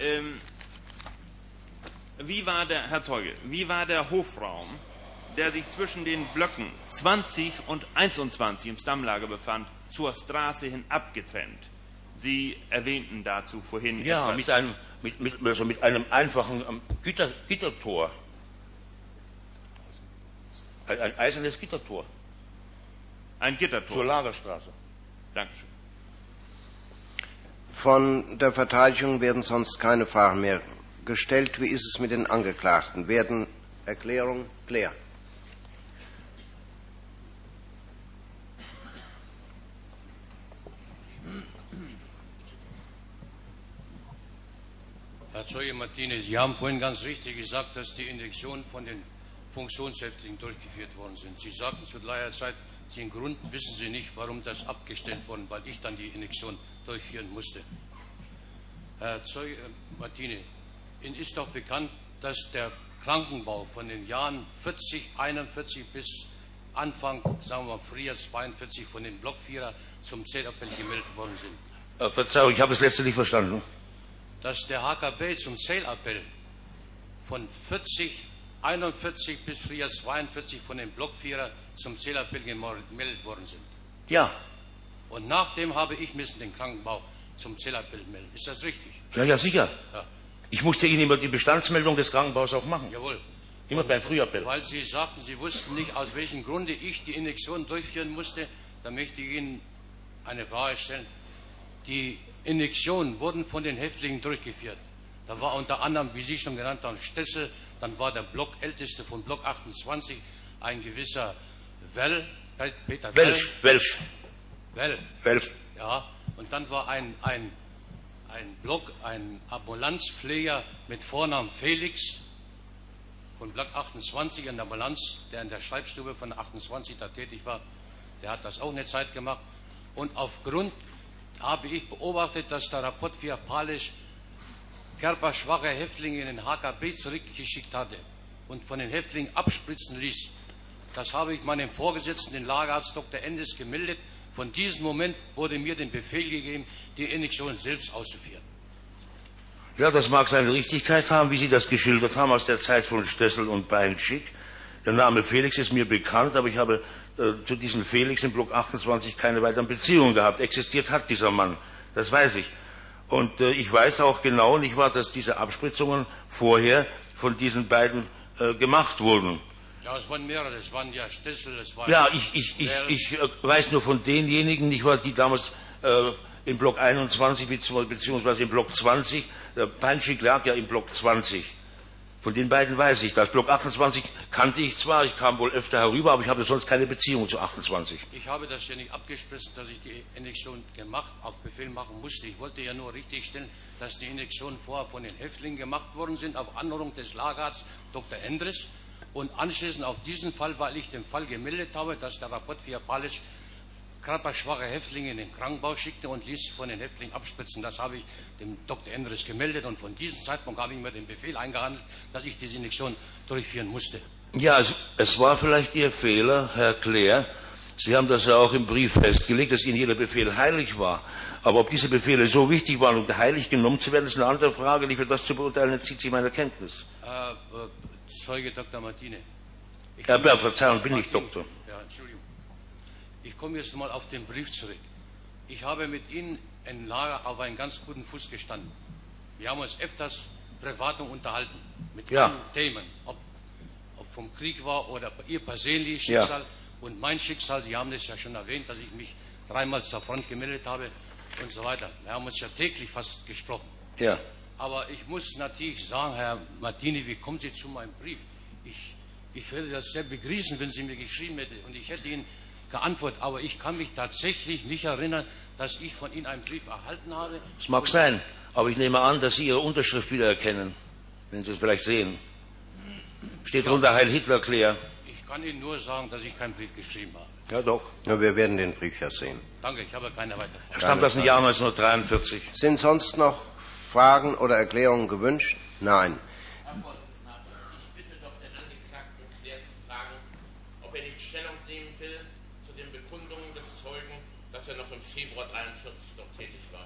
Herr Zeuge, wie war der Hofraum, der sich zwischen den Blöcken 20 und 21 im Stammlager befand, zur Straße hin abgetrennt? Sie erwähnten dazu vorhin. Ja, mit einem einfachen Gittertor. Ein eisernes Gittertor. Ein Gittertor? Zur Lagerstraße. Dankeschön. Von der Verteidigung werden sonst keine Fragen mehr gestellt. Wie ist es mit den Angeklagten? Werden Erklärungen klar? Herr Zeuge Martinez, Sie haben vorhin ganz richtig gesagt, dass die Injektionen von den Funktionshäftlingen durchgeführt worden sind. Sie sagten zu gleicher Zeit, den Grund wissen Sie nicht, warum das abgestellt worden, weil ich dann die Injektion durchführen musste. Herr Zeuge Martinez, Ihnen ist doch bekannt, dass der Krankenbau von den Jahren 41 bis Anfang, sagen wir mal, Frühjahr 42 von den Blockvierer zum Zählappell gemeldet worden sind. Verzeihung, ich habe das letzte nicht verstanden. Dass der HKB zum Zählappell von 41 bis Frühjahr 42 von den Blockvierer zum Zählappell gemeldet worden sind. Ja. Und nachdem habe ich müssen den Krankenbau zum Zellappell melden. Ist das richtig? Ja, sicher. Ja. Ich musste Ihnen immer die Bestandsmeldung des Krankenbaus auch machen. Jawohl. Immer beim Frühappell. Weil Sie sagten, Sie wussten nicht, aus welchem Grunde ich die Injektion durchführen musste, da möchte ich Ihnen eine Frage stellen. Die Injektionen wurden von den Häftlingen durchgeführt. Da war unter anderem, wie Sie schon genannt haben, Stessel, dann war der Blockälteste von Block 28 ein gewisser Peter Welsch. Ja, und dann war ein Ambulanzpfleger mit Vornamen Felix von Block 28 in der Ambulanz, der in der Schreibstube von 28 da tätig war. Der hat das auch eine Zeit gemacht. Und aufgrund habe ich beobachtet, dass der Rapport via Palisch körperschwache Häftlinge in den HKB zurückgeschickt hatte und von den Häftlingen abspritzen ließ. Das habe ich meinem Vorgesetzten, den Lagerarzt Dr. Endes, gemeldet. Von diesem Moment wurde mir den Befehl gegeben, die Injektion selbst auszuführen. Ja, das mag seine Richtigkeit haben, wie Sie das geschildert haben aus der Zeit von Stessel und Beinschik. Der Name Felix ist mir bekannt, aber ich habe zu diesem Felix im Block 28 keine weiteren Beziehungen gehabt. Existiert hat dieser Mann, das weiß ich. Und ich weiß auch genau, nicht wahr, dass diese Abspritzungen vorher von diesen beiden gemacht wurden. Ja, es waren mehrere, es waren ja Stessel, es waren... Ja, ich weiß nur von denjenigen, nicht wahr, die damals im Block 21 beziehungsweise im Block 20, der Beinschik lag ja im Block 20. Von den beiden weiß ich das. Block 28 kannte ich zwar, ich kam wohl öfter herüber, aber ich habe sonst keine Beziehung zu 28. Ich habe das ja nicht abgespritzt, dass ich die Injektion gemacht, auf Befehl machen musste. Ich wollte ja nur richtigstellen, dass die Injektionen vorher von den Häftlingen gemacht worden sind, auf Anordnung des Lagerarztes Dr. Endres. Und anschließend auf diesen Fall, weil ich den Fall gemeldet habe, dass der Rapport via Palisch körperschwache Häftlinge in den Krankenbau schickte und ließ von den Häftlingen abspritzen. Das habe ich dem Dr. Endres gemeldet und von diesem Zeitpunkt habe ich mir den Befehl eingehandelt, dass ich diese Injektion durchführen musste. Ja, es war vielleicht Ihr Fehler, Herr Clair. Sie haben das ja auch im Brief festgelegt, dass Ihnen jeder Befehl heilig war. Aber ob diese Befehle so wichtig waren, um heilig genommen zu werden, ist eine andere Frage. Ich will das zu beurteilen, entzieht sich meiner Kenntnis. Zeuge Dr. Martine. Verzeihung, bin ich Doktor. Ja, Entschuldigung. Ich komme jetzt mal auf den Brief zurück. Ich habe mit Ihnen im Lager auf einen ganz guten Fuß gestanden. Wir haben uns öfters privat unterhalten. Mit allen Themen. Ob vom Krieg war oder Ihr persönliches Schicksal und mein Schicksal. Sie haben das ja schon erwähnt, dass ich mich 3-mal zur Front gemeldet habe und so weiter. Wir haben uns ja täglich fast gesprochen. Ja. Aber ich muss natürlich sagen, Herr Martini, wie kommen Sie zu meinem Brief? Ich würde das sehr begrüßen, wenn Sie mir geschrieben hätten und ich hätte Ihnen geantwortet. Aber ich kann mich tatsächlich nicht erinnern, dass ich von Ihnen einen Brief erhalten habe. Es mag sein, aber ich nehme an, dass Sie Ihre Unterschrift wiedererkennen, wenn Sie es vielleicht sehen. Steht drunter Heil Hitler, Clair. Ich kann Ihnen nur sagen, dass ich keinen Brief geschrieben habe. Ja, doch. Ja, wir werden den Brief ja sehen. Danke, ich habe keine weiteren Fragen. Stammt aus dem Jahr 1943. Sind sonst noch Fragen oder Erklärungen gewünscht? Nein. Herr Vorsitzender, ich bitte doch den Angeklagten Clair zu fragen, ob er nicht Stellung nehmen will zu den Bekundungen des Zeugen, dass er noch im Februar 1943 dort tätig war.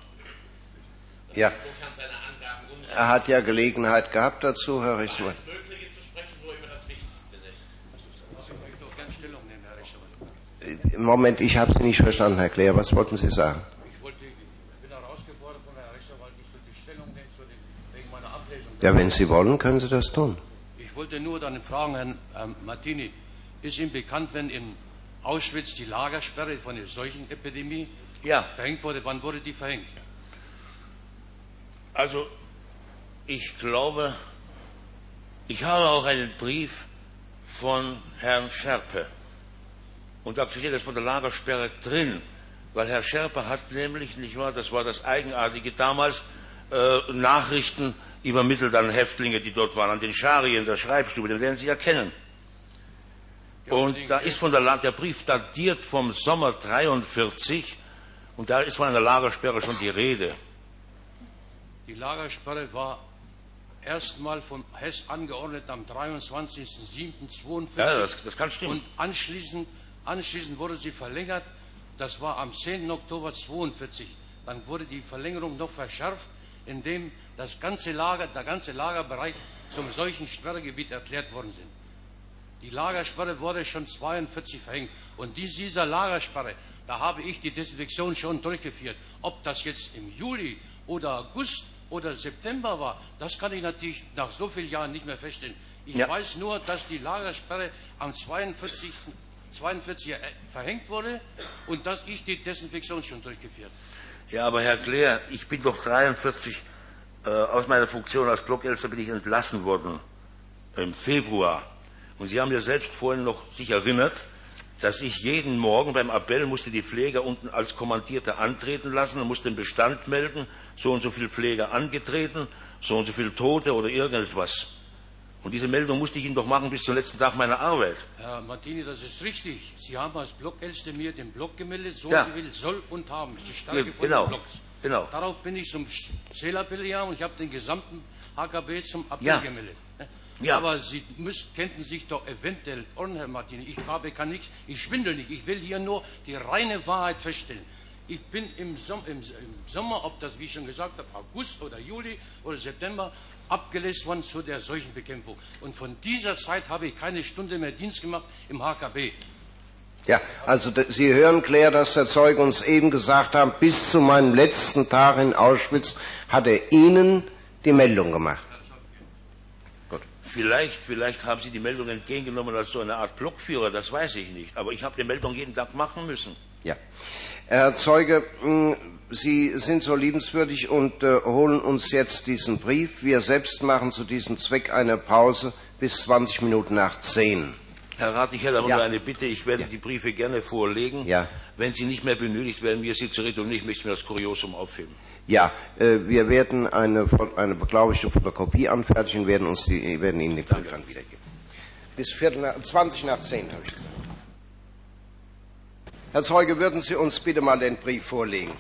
Ja. Insofern seine Angaben Er hat ja Gelegenheit gehabt dazu, Herr Richtmann. das Mögliche zu sprechen, nur über das Wichtigste nicht. Ich möchte doch gerne Stellung nehmen, Herr Rechtsanwalt. Moment, ich habe Sie nicht verstanden, Herr Clair. Was wollten Sie sagen? Ich bin herausgefordert von Herrn Rechtsanwalt, ich sollte Stellung nehmen wegen meiner Ablesung. Ja, wenn Sie wollen, können Sie das tun. Ich wollte nur dann fragen, Herrn Martini, ist Ihnen bekannt, wenn in Auschwitz die Lagersperre von der Seuchenepidemie verhängt wurde? Wann wurde die verhängt? Also, ich glaube, ich habe auch einen Brief von Herrn Scherpe. Und da steht das von der Lagersperre drin. Weil Herr Scherpe hat nämlich, nicht wahr, das war das Eigenartige damals, Nachrichten übermittelt an Häftlinge, die dort waren, an den Schari in der Schreibstube, den werden Sie ja kennen. Und da ist der Brief datiert vom Sommer 43 und da ist von einer Lagersperre schon die Rede. Die Lagersperre war erstmal von Hess angeordnet am 23.07.42. Ja, das kann stimmen. Und anschließend wurde sie verlängert. Das war am 10. Oktober 42. Dann wurde die Verlängerung noch verschärft, indem der ganze Lagerbereich zum solchen Sperrgebiet erklärt worden sind. Die Lagersperre wurde schon 1942 verhängt. Und dieser Lagersperre, da habe ich die Desinfektion schon durchgeführt. Ob das jetzt im Juli oder August oder September war, das kann ich natürlich nach so vielen Jahren nicht mehr feststellen. Ich weiß nur, dass die Lagersperre am 42. verhängt wurde und dass ich die Desinfektion schon durchgeführt habe. Ja, aber Herr Kleer, ich bin doch 1943 aus meiner Funktion als Blockältester bin ich entlassen worden im Februar. Und Sie haben ja selbst vorhin noch sich erinnert, dass ich jeden Morgen beim Appell musste die Pfleger unten als Kommandierter antreten lassen und musste den Bestand melden, so und so viele Pfleger angetreten, so und so viele Tote oder irgendetwas. Und diese Meldung musste ich Ihnen doch machen bis zum letzten Tag meiner Arbeit. Herr Martini, das ist richtig. Sie haben als Blockältester mir den Block gemeldet, so ja. Sie will, soll und haben. Die Stärke von genau. den Blocks. Genau. Darauf bin ich zum Zählappell gegangen und ich habe den gesamten HKB zum Appell gemeldet. Ja. Aber Sie könnten sich doch eventuell irren, Herr Martini. Ich kann nichts, ich schwindel nicht. Ich will hier nur die reine Wahrheit feststellen. Ich bin im Sommer, ob das, wie ich schon gesagt habe, August oder Juli oder September, abgelässt worden zu der Seuchenbekämpfung. Und von dieser Zeit habe ich keine Stunde mehr Dienst gemacht im HKB. Ja, also Sie hören, Claire, dass der Zeuge uns eben gesagt hat, bis zu meinem letzten Tag in Auschwitz hat er Ihnen die Meldung gemacht. Gut. Vielleicht haben Sie die Meldung entgegengenommen als so eine Art Blockführer, das weiß ich nicht. Aber ich habe die Meldung jeden Tag machen müssen. Ja. Herr Zeuge, Sie sind so liebenswürdig und holen uns jetzt diesen Brief. Wir selbst machen zu diesem Zweck eine Pause bis 20 Minuten nach 10. Herr Rat, ich hätte aber nur eine Bitte. Ich werde die Briefe gerne vorlegen. Ja. Wenn sie nicht mehr benötigt werden, wir sie zurück und ich möchte mir das Kuriosum aufheben. Ja, wir werden eine beglaubigte Fotokopie anfertigen, werden Ihnen den Brief dann wiedergeben. Bis 20 nach 10 habe ich gesagt. Herr Zeuge, würden Sie uns bitte mal den Brief vorlegen?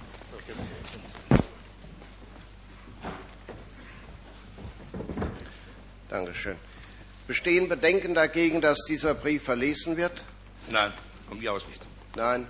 Dankeschön. Bestehen Bedenken dagegen, dass dieser Brief verlesen wird? Nein, von mir aus nicht. Nein.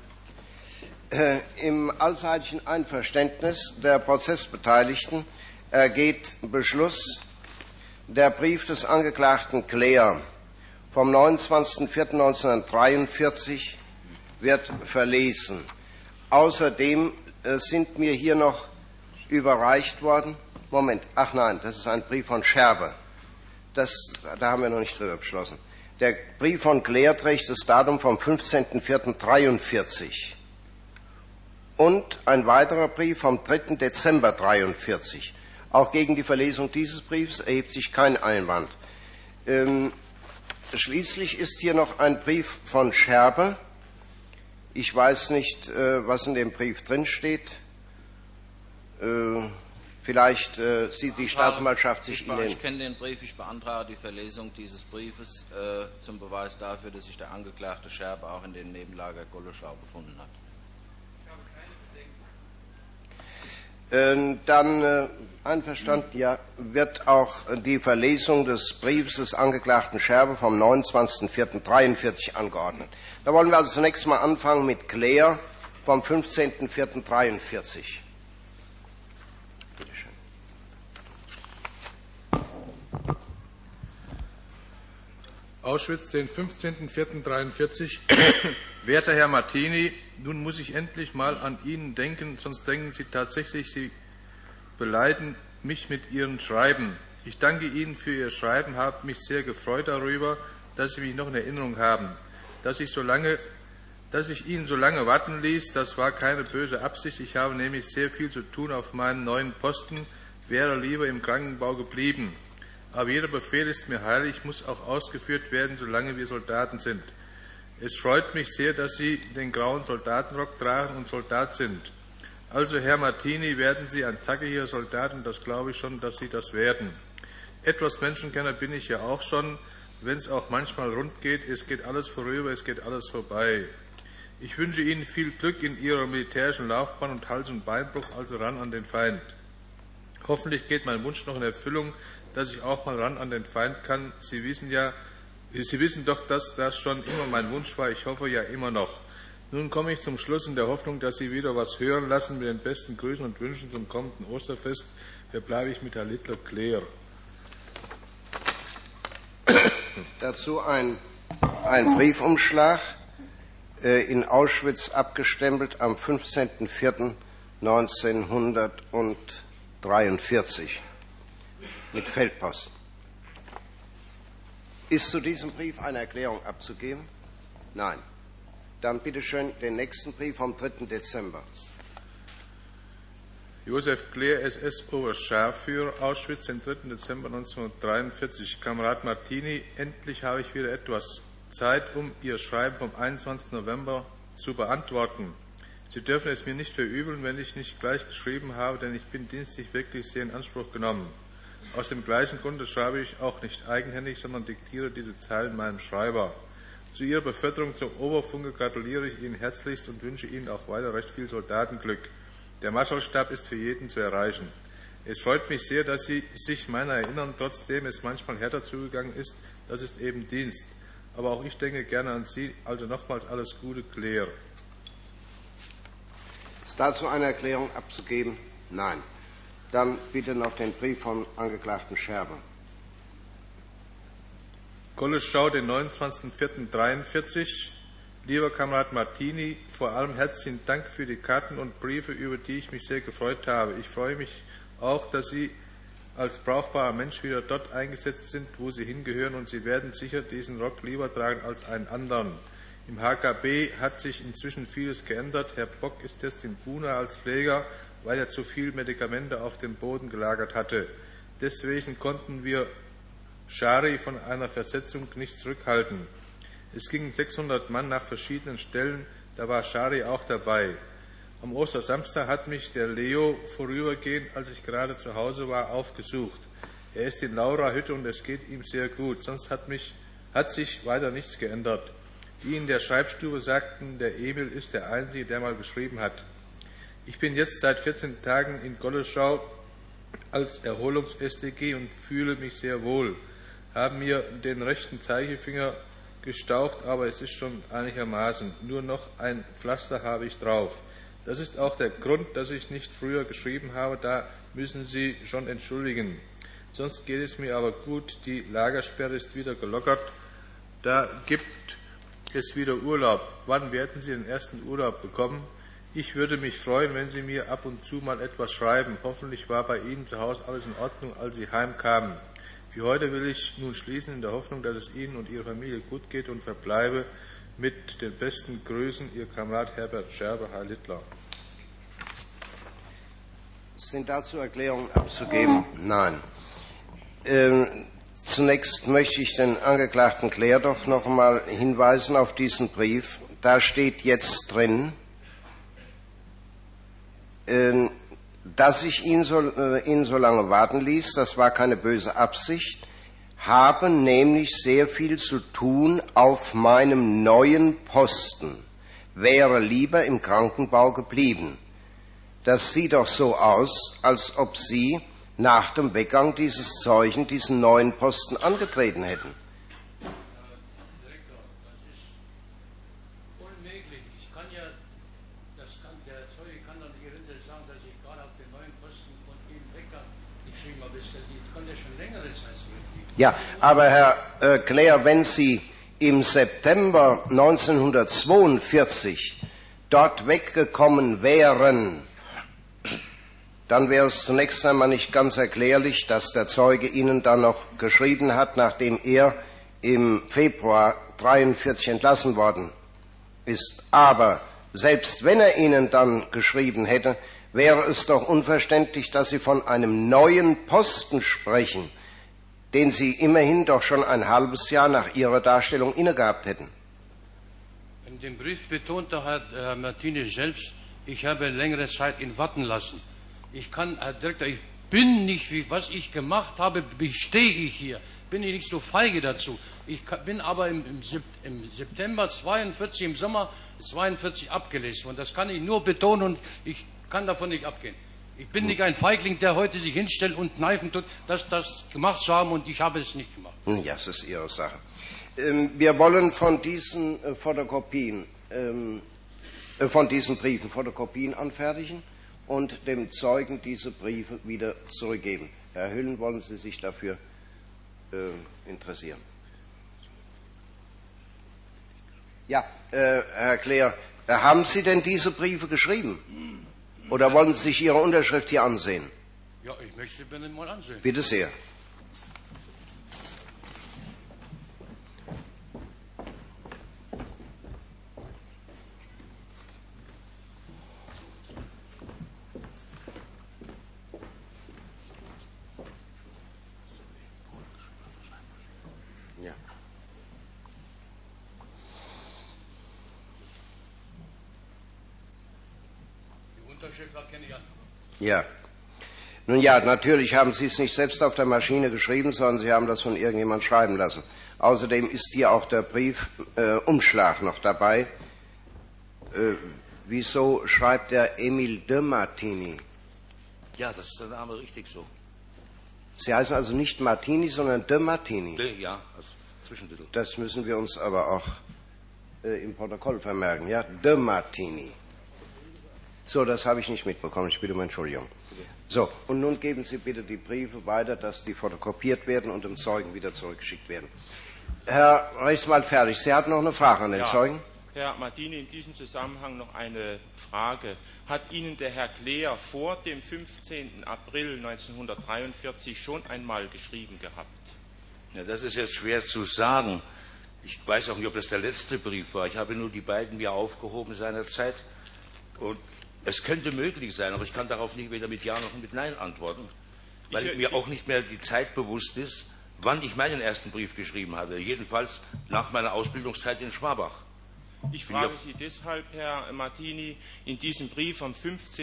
Im allseitigen Einverständnis der Prozessbeteiligten ergeht Beschluss, der Brief des Angeklagten Clair vom 29.04.1943 wird verlesen. Außerdem sind mir hier noch überreicht worden. Moment, ach nein, das ist ein Brief von Scherbe. Da haben wir noch nicht drüber beschlossen. Der Brief von Clair trägt das Datum vom 15.04.43 und ein weiterer Brief vom 3. Dezember 43. Auch gegen die Verlesung dieses Briefs erhebt sich kein Einwand. Schließlich ist hier noch ein Brief von Scherbe. Ich weiß nicht, was in dem Brief drinsteht. Vielleicht sieht die Staatsanwaltschaft sich in den... Ich kenne den Brief, ich beantrage die Verlesung dieses Briefes zum Beweis dafür, dass sich der Angeklagte Scherbe auch in dem Nebenlager Golleschau befunden hat. Dann einverstanden, ja, wird auch die Verlesung des Briefes des Angeklagten Scherbe vom 29.04.43 angeordnet. Da wollen wir also zunächst mal anfangen mit Clair vom 15.04.43. Bitte schön. Auschwitz, den 15.04.43. Werter Herr Martini, nun muss ich endlich mal an Ihnen denken, sonst denken Sie tatsächlich, Sie beleiden mich mit Ihren Schreiben. Ich danke Ihnen für Ihr Schreiben, habe mich sehr gefreut darüber, dass Sie mich noch in Erinnerung haben. Dass ich Ihnen so lange warten ließ, das war keine böse Absicht. Ich habe nämlich sehr viel zu tun auf meinem neuen Posten, wäre lieber im Krankenbau geblieben. Aber jeder Befehl ist mir heilig, muss auch ausgeführt werden, solange wir Soldaten sind. Es freut mich sehr, dass Sie den grauen Soldatenrock tragen und Soldat sind. Also, Herr Martini, werden Sie ein zackiger Soldat, und das glaube ich schon, dass Sie das werden. Etwas Menschenkenner bin ich ja auch schon, wenn es auch manchmal rund geht. Es geht alles vorüber, es geht alles vorbei. Ich wünsche Ihnen viel Glück in Ihrer militärischen Laufbahn und Hals- und Beinbruch, also ran an den Feind. Hoffentlich geht mein Wunsch noch in Erfüllung, dass ich auch mal ran an den Feind kann. Sie wissen doch, dass das schon immer mein Wunsch war. Ich hoffe ja immer noch. Nun komme ich zum Schluss in der Hoffnung, dass Sie wieder was hören lassen. Mit den besten Grüßen und Wünschen zum kommenden Osterfest verbleibe ich mit Herrn Littler Clair. Dazu ein Briefumschlag in Auschwitz abgestempelt am 15.04.1943 mit Feldpost. Ist zu diesem Brief eine Erklärung abzugeben? Nein. Dann bitte schön den nächsten Brief vom 3. Dezember. Josef Kleer, SS-Oberscharführer, Auschwitz, den 3. Dezember 1943. Kamerad Martini, endlich habe ich wieder etwas Zeit, um Ihr Schreiben vom 21. November zu beantworten. Sie dürfen es mir nicht verübeln, wenn ich nicht gleich geschrieben habe, denn ich bin dienstlich wirklich sehr in Anspruch genommen. Aus dem gleichen Grunde schreibe ich auch nicht eigenhändig, sondern diktiere diese Zeilen meinem Schreiber. Zu Ihrer Beförderung zum Oberfunke gratuliere ich Ihnen herzlichst und wünsche Ihnen auch weiter recht viel Soldatenglück. Der Marschallstab ist für jeden zu erreichen. Es freut mich sehr, dass Sie sich meiner erinnern, trotzdem es manchmal härter zugegangen ist. Das ist eben Dienst. Aber auch ich denke gerne an Sie. Also nochmals alles Gute, Claire. Ist dazu eine Erklärung abzugeben? Nein. Dann bitte noch den Brief vom Angeklagten Scherber. Golleschau, den 29.04.43. Lieber Kamerad Martini, vor allem herzlichen Dank für die Karten und Briefe, über die ich mich sehr gefreut habe. Ich freue mich auch, dass Sie als brauchbarer Mensch wieder dort eingesetzt sind, wo Sie hingehören, und Sie werden sicher diesen Rock lieber tragen als einen anderen. Im HKB hat sich inzwischen vieles geändert. Herr Bock ist jetzt in Buna als Pfleger, weil er zu viel Medikamente auf dem Boden gelagert hatte. Deswegen konnten wir Schari von einer Versetzung nicht zurückhalten. Es gingen 600 Mann nach verschiedenen Stellen, da war Schari auch dabei. Am Ostersamstag hat mich der Leo vorübergehend, als ich gerade zu Hause war, aufgesucht. Er ist in Laura-Hütte und es geht ihm sehr gut, sonst hat sich weiter nichts geändert. Die in der Schreibstube sagten, der Emil ist der Einzige, der mal geschrieben hat. Ich bin jetzt seit 14 Tagen in Golleschau als Erholungs-StG und fühle mich sehr wohl. Haben mir den rechten Zeigefinger gestaucht, aber es ist schon einigermaßen. Nur noch ein Pflaster habe ich drauf. Das ist auch der Grund, dass ich nicht früher geschrieben habe. Da müssen Sie schon entschuldigen. Sonst geht es mir aber gut. Die Lagersperre ist wieder gelockert. Da gibt es wieder Urlaub. Wann werden Sie den ersten Urlaub bekommen? Ich würde mich freuen, wenn Sie mir ab und zu mal etwas schreiben. Hoffentlich war bei Ihnen zu Hause alles in Ordnung, als Sie heimkamen. Für heute will ich nun schließen in der Hoffnung, dass es Ihnen und Ihrer Familie gut geht, und verbleibe mit den besten Grüßen, Ihr Kamerad Herbert Scherber, Heil Hitler. Sind dazu Erklärungen abzugeben? Nein. Zunächst möchte ich den Angeklagten Claire doch noch einmal hinweisen auf diesen Brief. Da steht jetzt drin, dass ich ihn so lange warten ließ, das war keine böse Absicht, habe nämlich sehr viel zu tun auf meinem neuen Posten, wäre lieber im Krankenbau geblieben. Das sieht doch so aus, als ob Sie nach dem Weggang dieses Zeugen diesen neuen Posten angetreten hätten. Ja, aber Herr Claire, wenn Sie im September 1942 dort weggekommen wären, dann wäre es zunächst einmal nicht ganz erklärlich, dass der Zeuge Ihnen dann noch geschrieben hat, nachdem er im Februar 1943 entlassen worden ist. Aber selbst wenn er Ihnen dann geschrieben hätte, wäre es doch unverständlich, dass Sie von einem neuen Posten sprechen, den Sie immerhin doch schon ein halbes Jahr nach Ihrer Darstellung innegehabt hätten. In dem Brief betonte Herr Martini selbst, ich habe längere Zeit ihn warten lassen. Herr Direktor, ich bin nicht, was ich gemacht habe, bestehe ich hier. Bin ich nicht so feige dazu. Ich bin aber im September 42, im Sommer 42 abgelesen. Und das kann ich nur betonen, und ich kann davon nicht abgehen. Ich bin nicht ein Feigling, der heute sich hinstellt und kneifen tut, das gemacht zu haben, und ich habe es nicht gemacht. Ja, es ist Ihre Sache. Wir wollen von diesen Fotokopien, von diesen Briefen Fotokopien anfertigen und dem Zeugen diese Briefe wieder zurückgeben. Herr Hüllen, wollen Sie sich dafür interessieren? Ja, Herr Kleer, haben Sie denn diese Briefe geschrieben? Oder wollen Sie sich Ihre Unterschrift hier ansehen? Ja, ich möchte mir den mal ansehen. Bitte sehr. Ja. Nun ja, natürlich haben Sie es nicht selbst auf der Maschine geschrieben, sondern Sie haben das von irgendjemand schreiben lassen. Außerdem ist hier auch der Briefumschlag noch dabei. Wieso schreibt der Emile de Martini? Ja, das ist der Name richtig so. Sie heißen also nicht Martini, sondern de Martini. Ja, als Zwischentitel. Das müssen wir uns aber auch im Protokoll vermerken. Ja, de Martini. So, das habe ich nicht mitbekommen. Ich bitte um Entschuldigung. So, und nun geben Sie bitte die Briefe weiter, dass die fotokopiert werden und dem Zeugen wieder zurückgeschickt werden. Herr Rechtsanwalt Fertig, Sie hatten noch eine Frage an den Zeugen? Herr Martini, in diesem Zusammenhang noch eine Frage. Hat Ihnen der Herr Kleer vor dem 15. April 1943 schon einmal geschrieben gehabt? Ja, das ist jetzt schwer zu sagen. Ich weiß auch nicht, ob das der letzte Brief war. Ich habe nur die beiden mir aufgehoben seinerzeit. Und es könnte möglich sein, aber ich kann darauf nicht weder mit Ja noch mit Nein antworten, weil mir auch nicht mehr die Zeit bewusst ist, wann ich meinen ersten Brief geschrieben hatte. Jedenfalls nach meiner Ausbildungszeit in Schwabach. Ich frage Sie deshalb, Herr Martini, in diesem Brief vom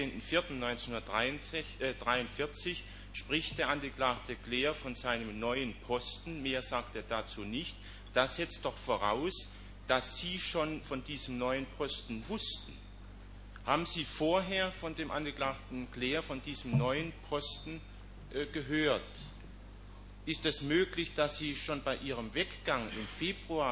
15.04.1943 spricht der Angeklagte Kleer von seinem neuen Posten. Mehr sagt er dazu nicht. Das setzt doch voraus, dass Sie schon von diesem neuen Posten wussten. Haben Sie vorher von dem Angeklagten Kleer von diesem neuen Posten gehört? Ist es möglich, dass Sie schon bei Ihrem Weggang im Februar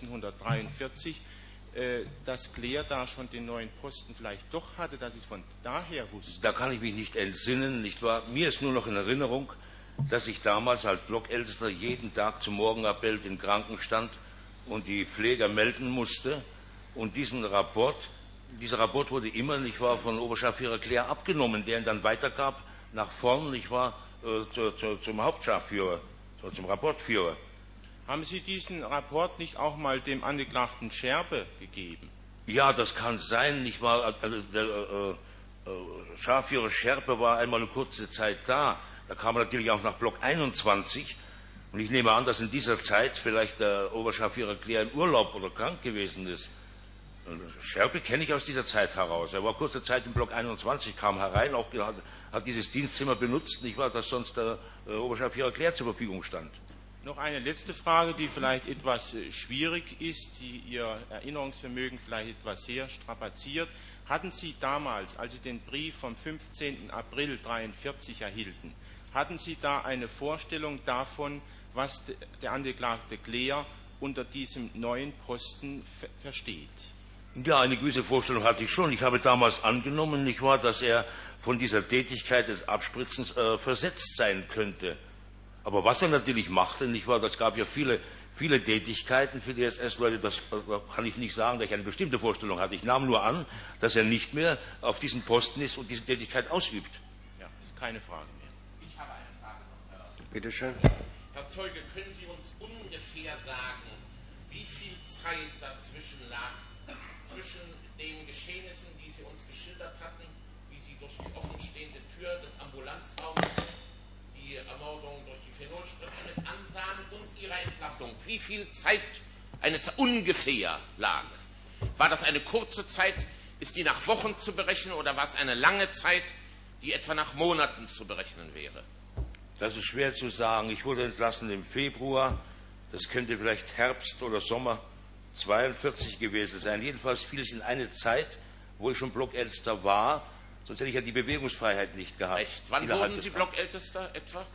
1943, dass Kleer da schon den neuen Posten vielleicht doch hatte, dass Sie es von daher wussten? Da kann ich mich nicht entsinnen, nicht wahr? Mir ist nur noch in Erinnerung, dass ich damals als Blockältester jeden Tag zum Morgenappell in Kranken stand und die Pfleger melden musste. Und dieser Rapport wurde immer, nicht wahr, von Oberscharführer Kleer abgenommen, der ihn dann weitergab nach vorn, nicht wahr, zum Hauptscharführer, zum Rapportführer. Haben Sie diesen Rapport nicht auch mal dem Angeklagten Scherbe gegeben? Ja, das kann sein, nicht wahr. Der Scharführer Scherbe war einmal eine kurze Zeit da. Da kam er natürlich auch nach Block 21. Und ich nehme an, dass in dieser Zeit vielleicht der Oberscharführer Kleer in Urlaub oder krank gewesen ist. Scherbe kenne ich aus dieser Zeit heraus. Er war kurze Zeit im Block 21, kam herein, auch hat dieses Dienstzimmer benutzt, nicht wahr, dass sonst der Oberscharführer Kleer zur Verfügung stand. Noch eine letzte Frage, die vielleicht etwas schwierig ist, die Ihr Erinnerungsvermögen vielleicht etwas sehr strapaziert. Hatten Sie damals, als Sie den Brief vom 15. April 1943 erhielten, hatten Sie da eine Vorstellung davon, was der Angeklagte Kleer unter diesem neuen Posten versteht? Ja, eine gewisse Vorstellung hatte ich schon. Ich habe damals angenommen, nicht wahr, dass er von dieser Tätigkeit des Abspritzens versetzt sein könnte. Aber was er natürlich machte, nicht wahr, das gab ja viele Tätigkeiten für die SS-Leute, das kann ich nicht sagen, dass ich eine bestimmte Vorstellung hatte. Ich nahm nur an, dass er nicht mehr auf diesem Posten ist und diese Tätigkeit ausübt. Ja, ist keine Frage mehr. Ich habe eine Frage noch, Herr. Bitte schön. Herr Zeuge, können Sie uns ungefähr sagen, wie viel Zeit dazwischen lag, zwischen den Geschehnissen, die Sie uns geschildert hatten, wie Sie durch die offenstehende Tür des Ambulanzraums die Ermordung durch die Phenolspritze mit ansahen und Ihrer Entlassung? Wie viel Zeit ungefähr lag? War das eine kurze Zeit? Ist die nach Wochen zu berechnen oder war es eine lange Zeit, die etwa nach Monaten zu berechnen wäre? Das ist schwer zu sagen. Ich wurde entlassen im Februar. Das könnte vielleicht Herbst oder Sommer 42 gewesen sein. Jedenfalls fiel es in eine Zeit, wo ich schon Blockältester war. Sonst hätte ich ja die Bewegungsfreiheit nicht gehabt. Echt? Wann wurden Sie Blockältester etwa?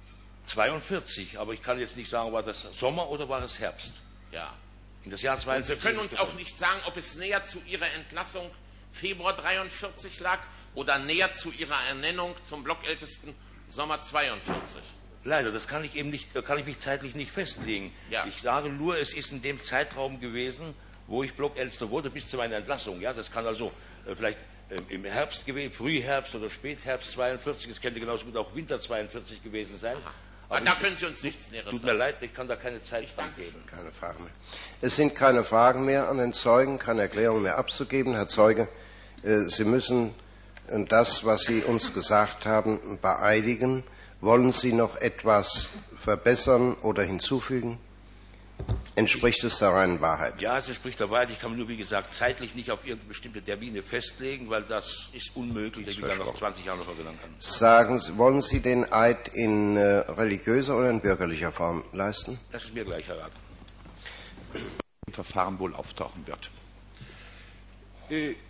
42, aber ich kann jetzt nicht sagen, war das Sommer oder war es Herbst? Ja. In das Jahr 42. Und Sie können uns auch nicht sagen, ob es näher zu Ihrer Entlassung Februar 43 lag oder näher zu Ihrer Ernennung zum Blockältesten Sommer 42. Leider, das kann ich eben nicht, da kann ich mich zeitlich nicht festlegen. Ja. Ich sage nur, es ist in dem Zeitraum gewesen, wo ich Blockältester wurde, bis zu meiner Entlassung. Ja, das kann also vielleicht im Herbst gewesen, Frühherbst oder Spätherbst 42, es könnte genauso gut auch Winter 42 gewesen sein. Aber da können Sie uns nichts Näheres sagen. Tut mir leid, ich kann da keine Zeit geben. Keine Fragen mehr. Es sind keine Fragen mehr an den Zeugen, keine Erklärung mehr abzugeben. Herr Zeuge, Sie müssen das, was Sie uns gesagt haben, beeidigen. Wollen Sie noch etwas verbessern oder hinzufügen? Entspricht es der reinen Wahrheit? Ja, es entspricht der Wahrheit. Ich kann mir nur, wie gesagt, zeitlich nicht auf irgendeine bestimmte Termine festlegen, weil das ist unmöglich, dass ich dann noch 20 Jahre verlängern kann. Wollen Sie den Eid in religiöser oder in bürgerlicher Form leisten? Das ist mir gleich, Herr Rat. Im Verfahren wohl auftauchen wird.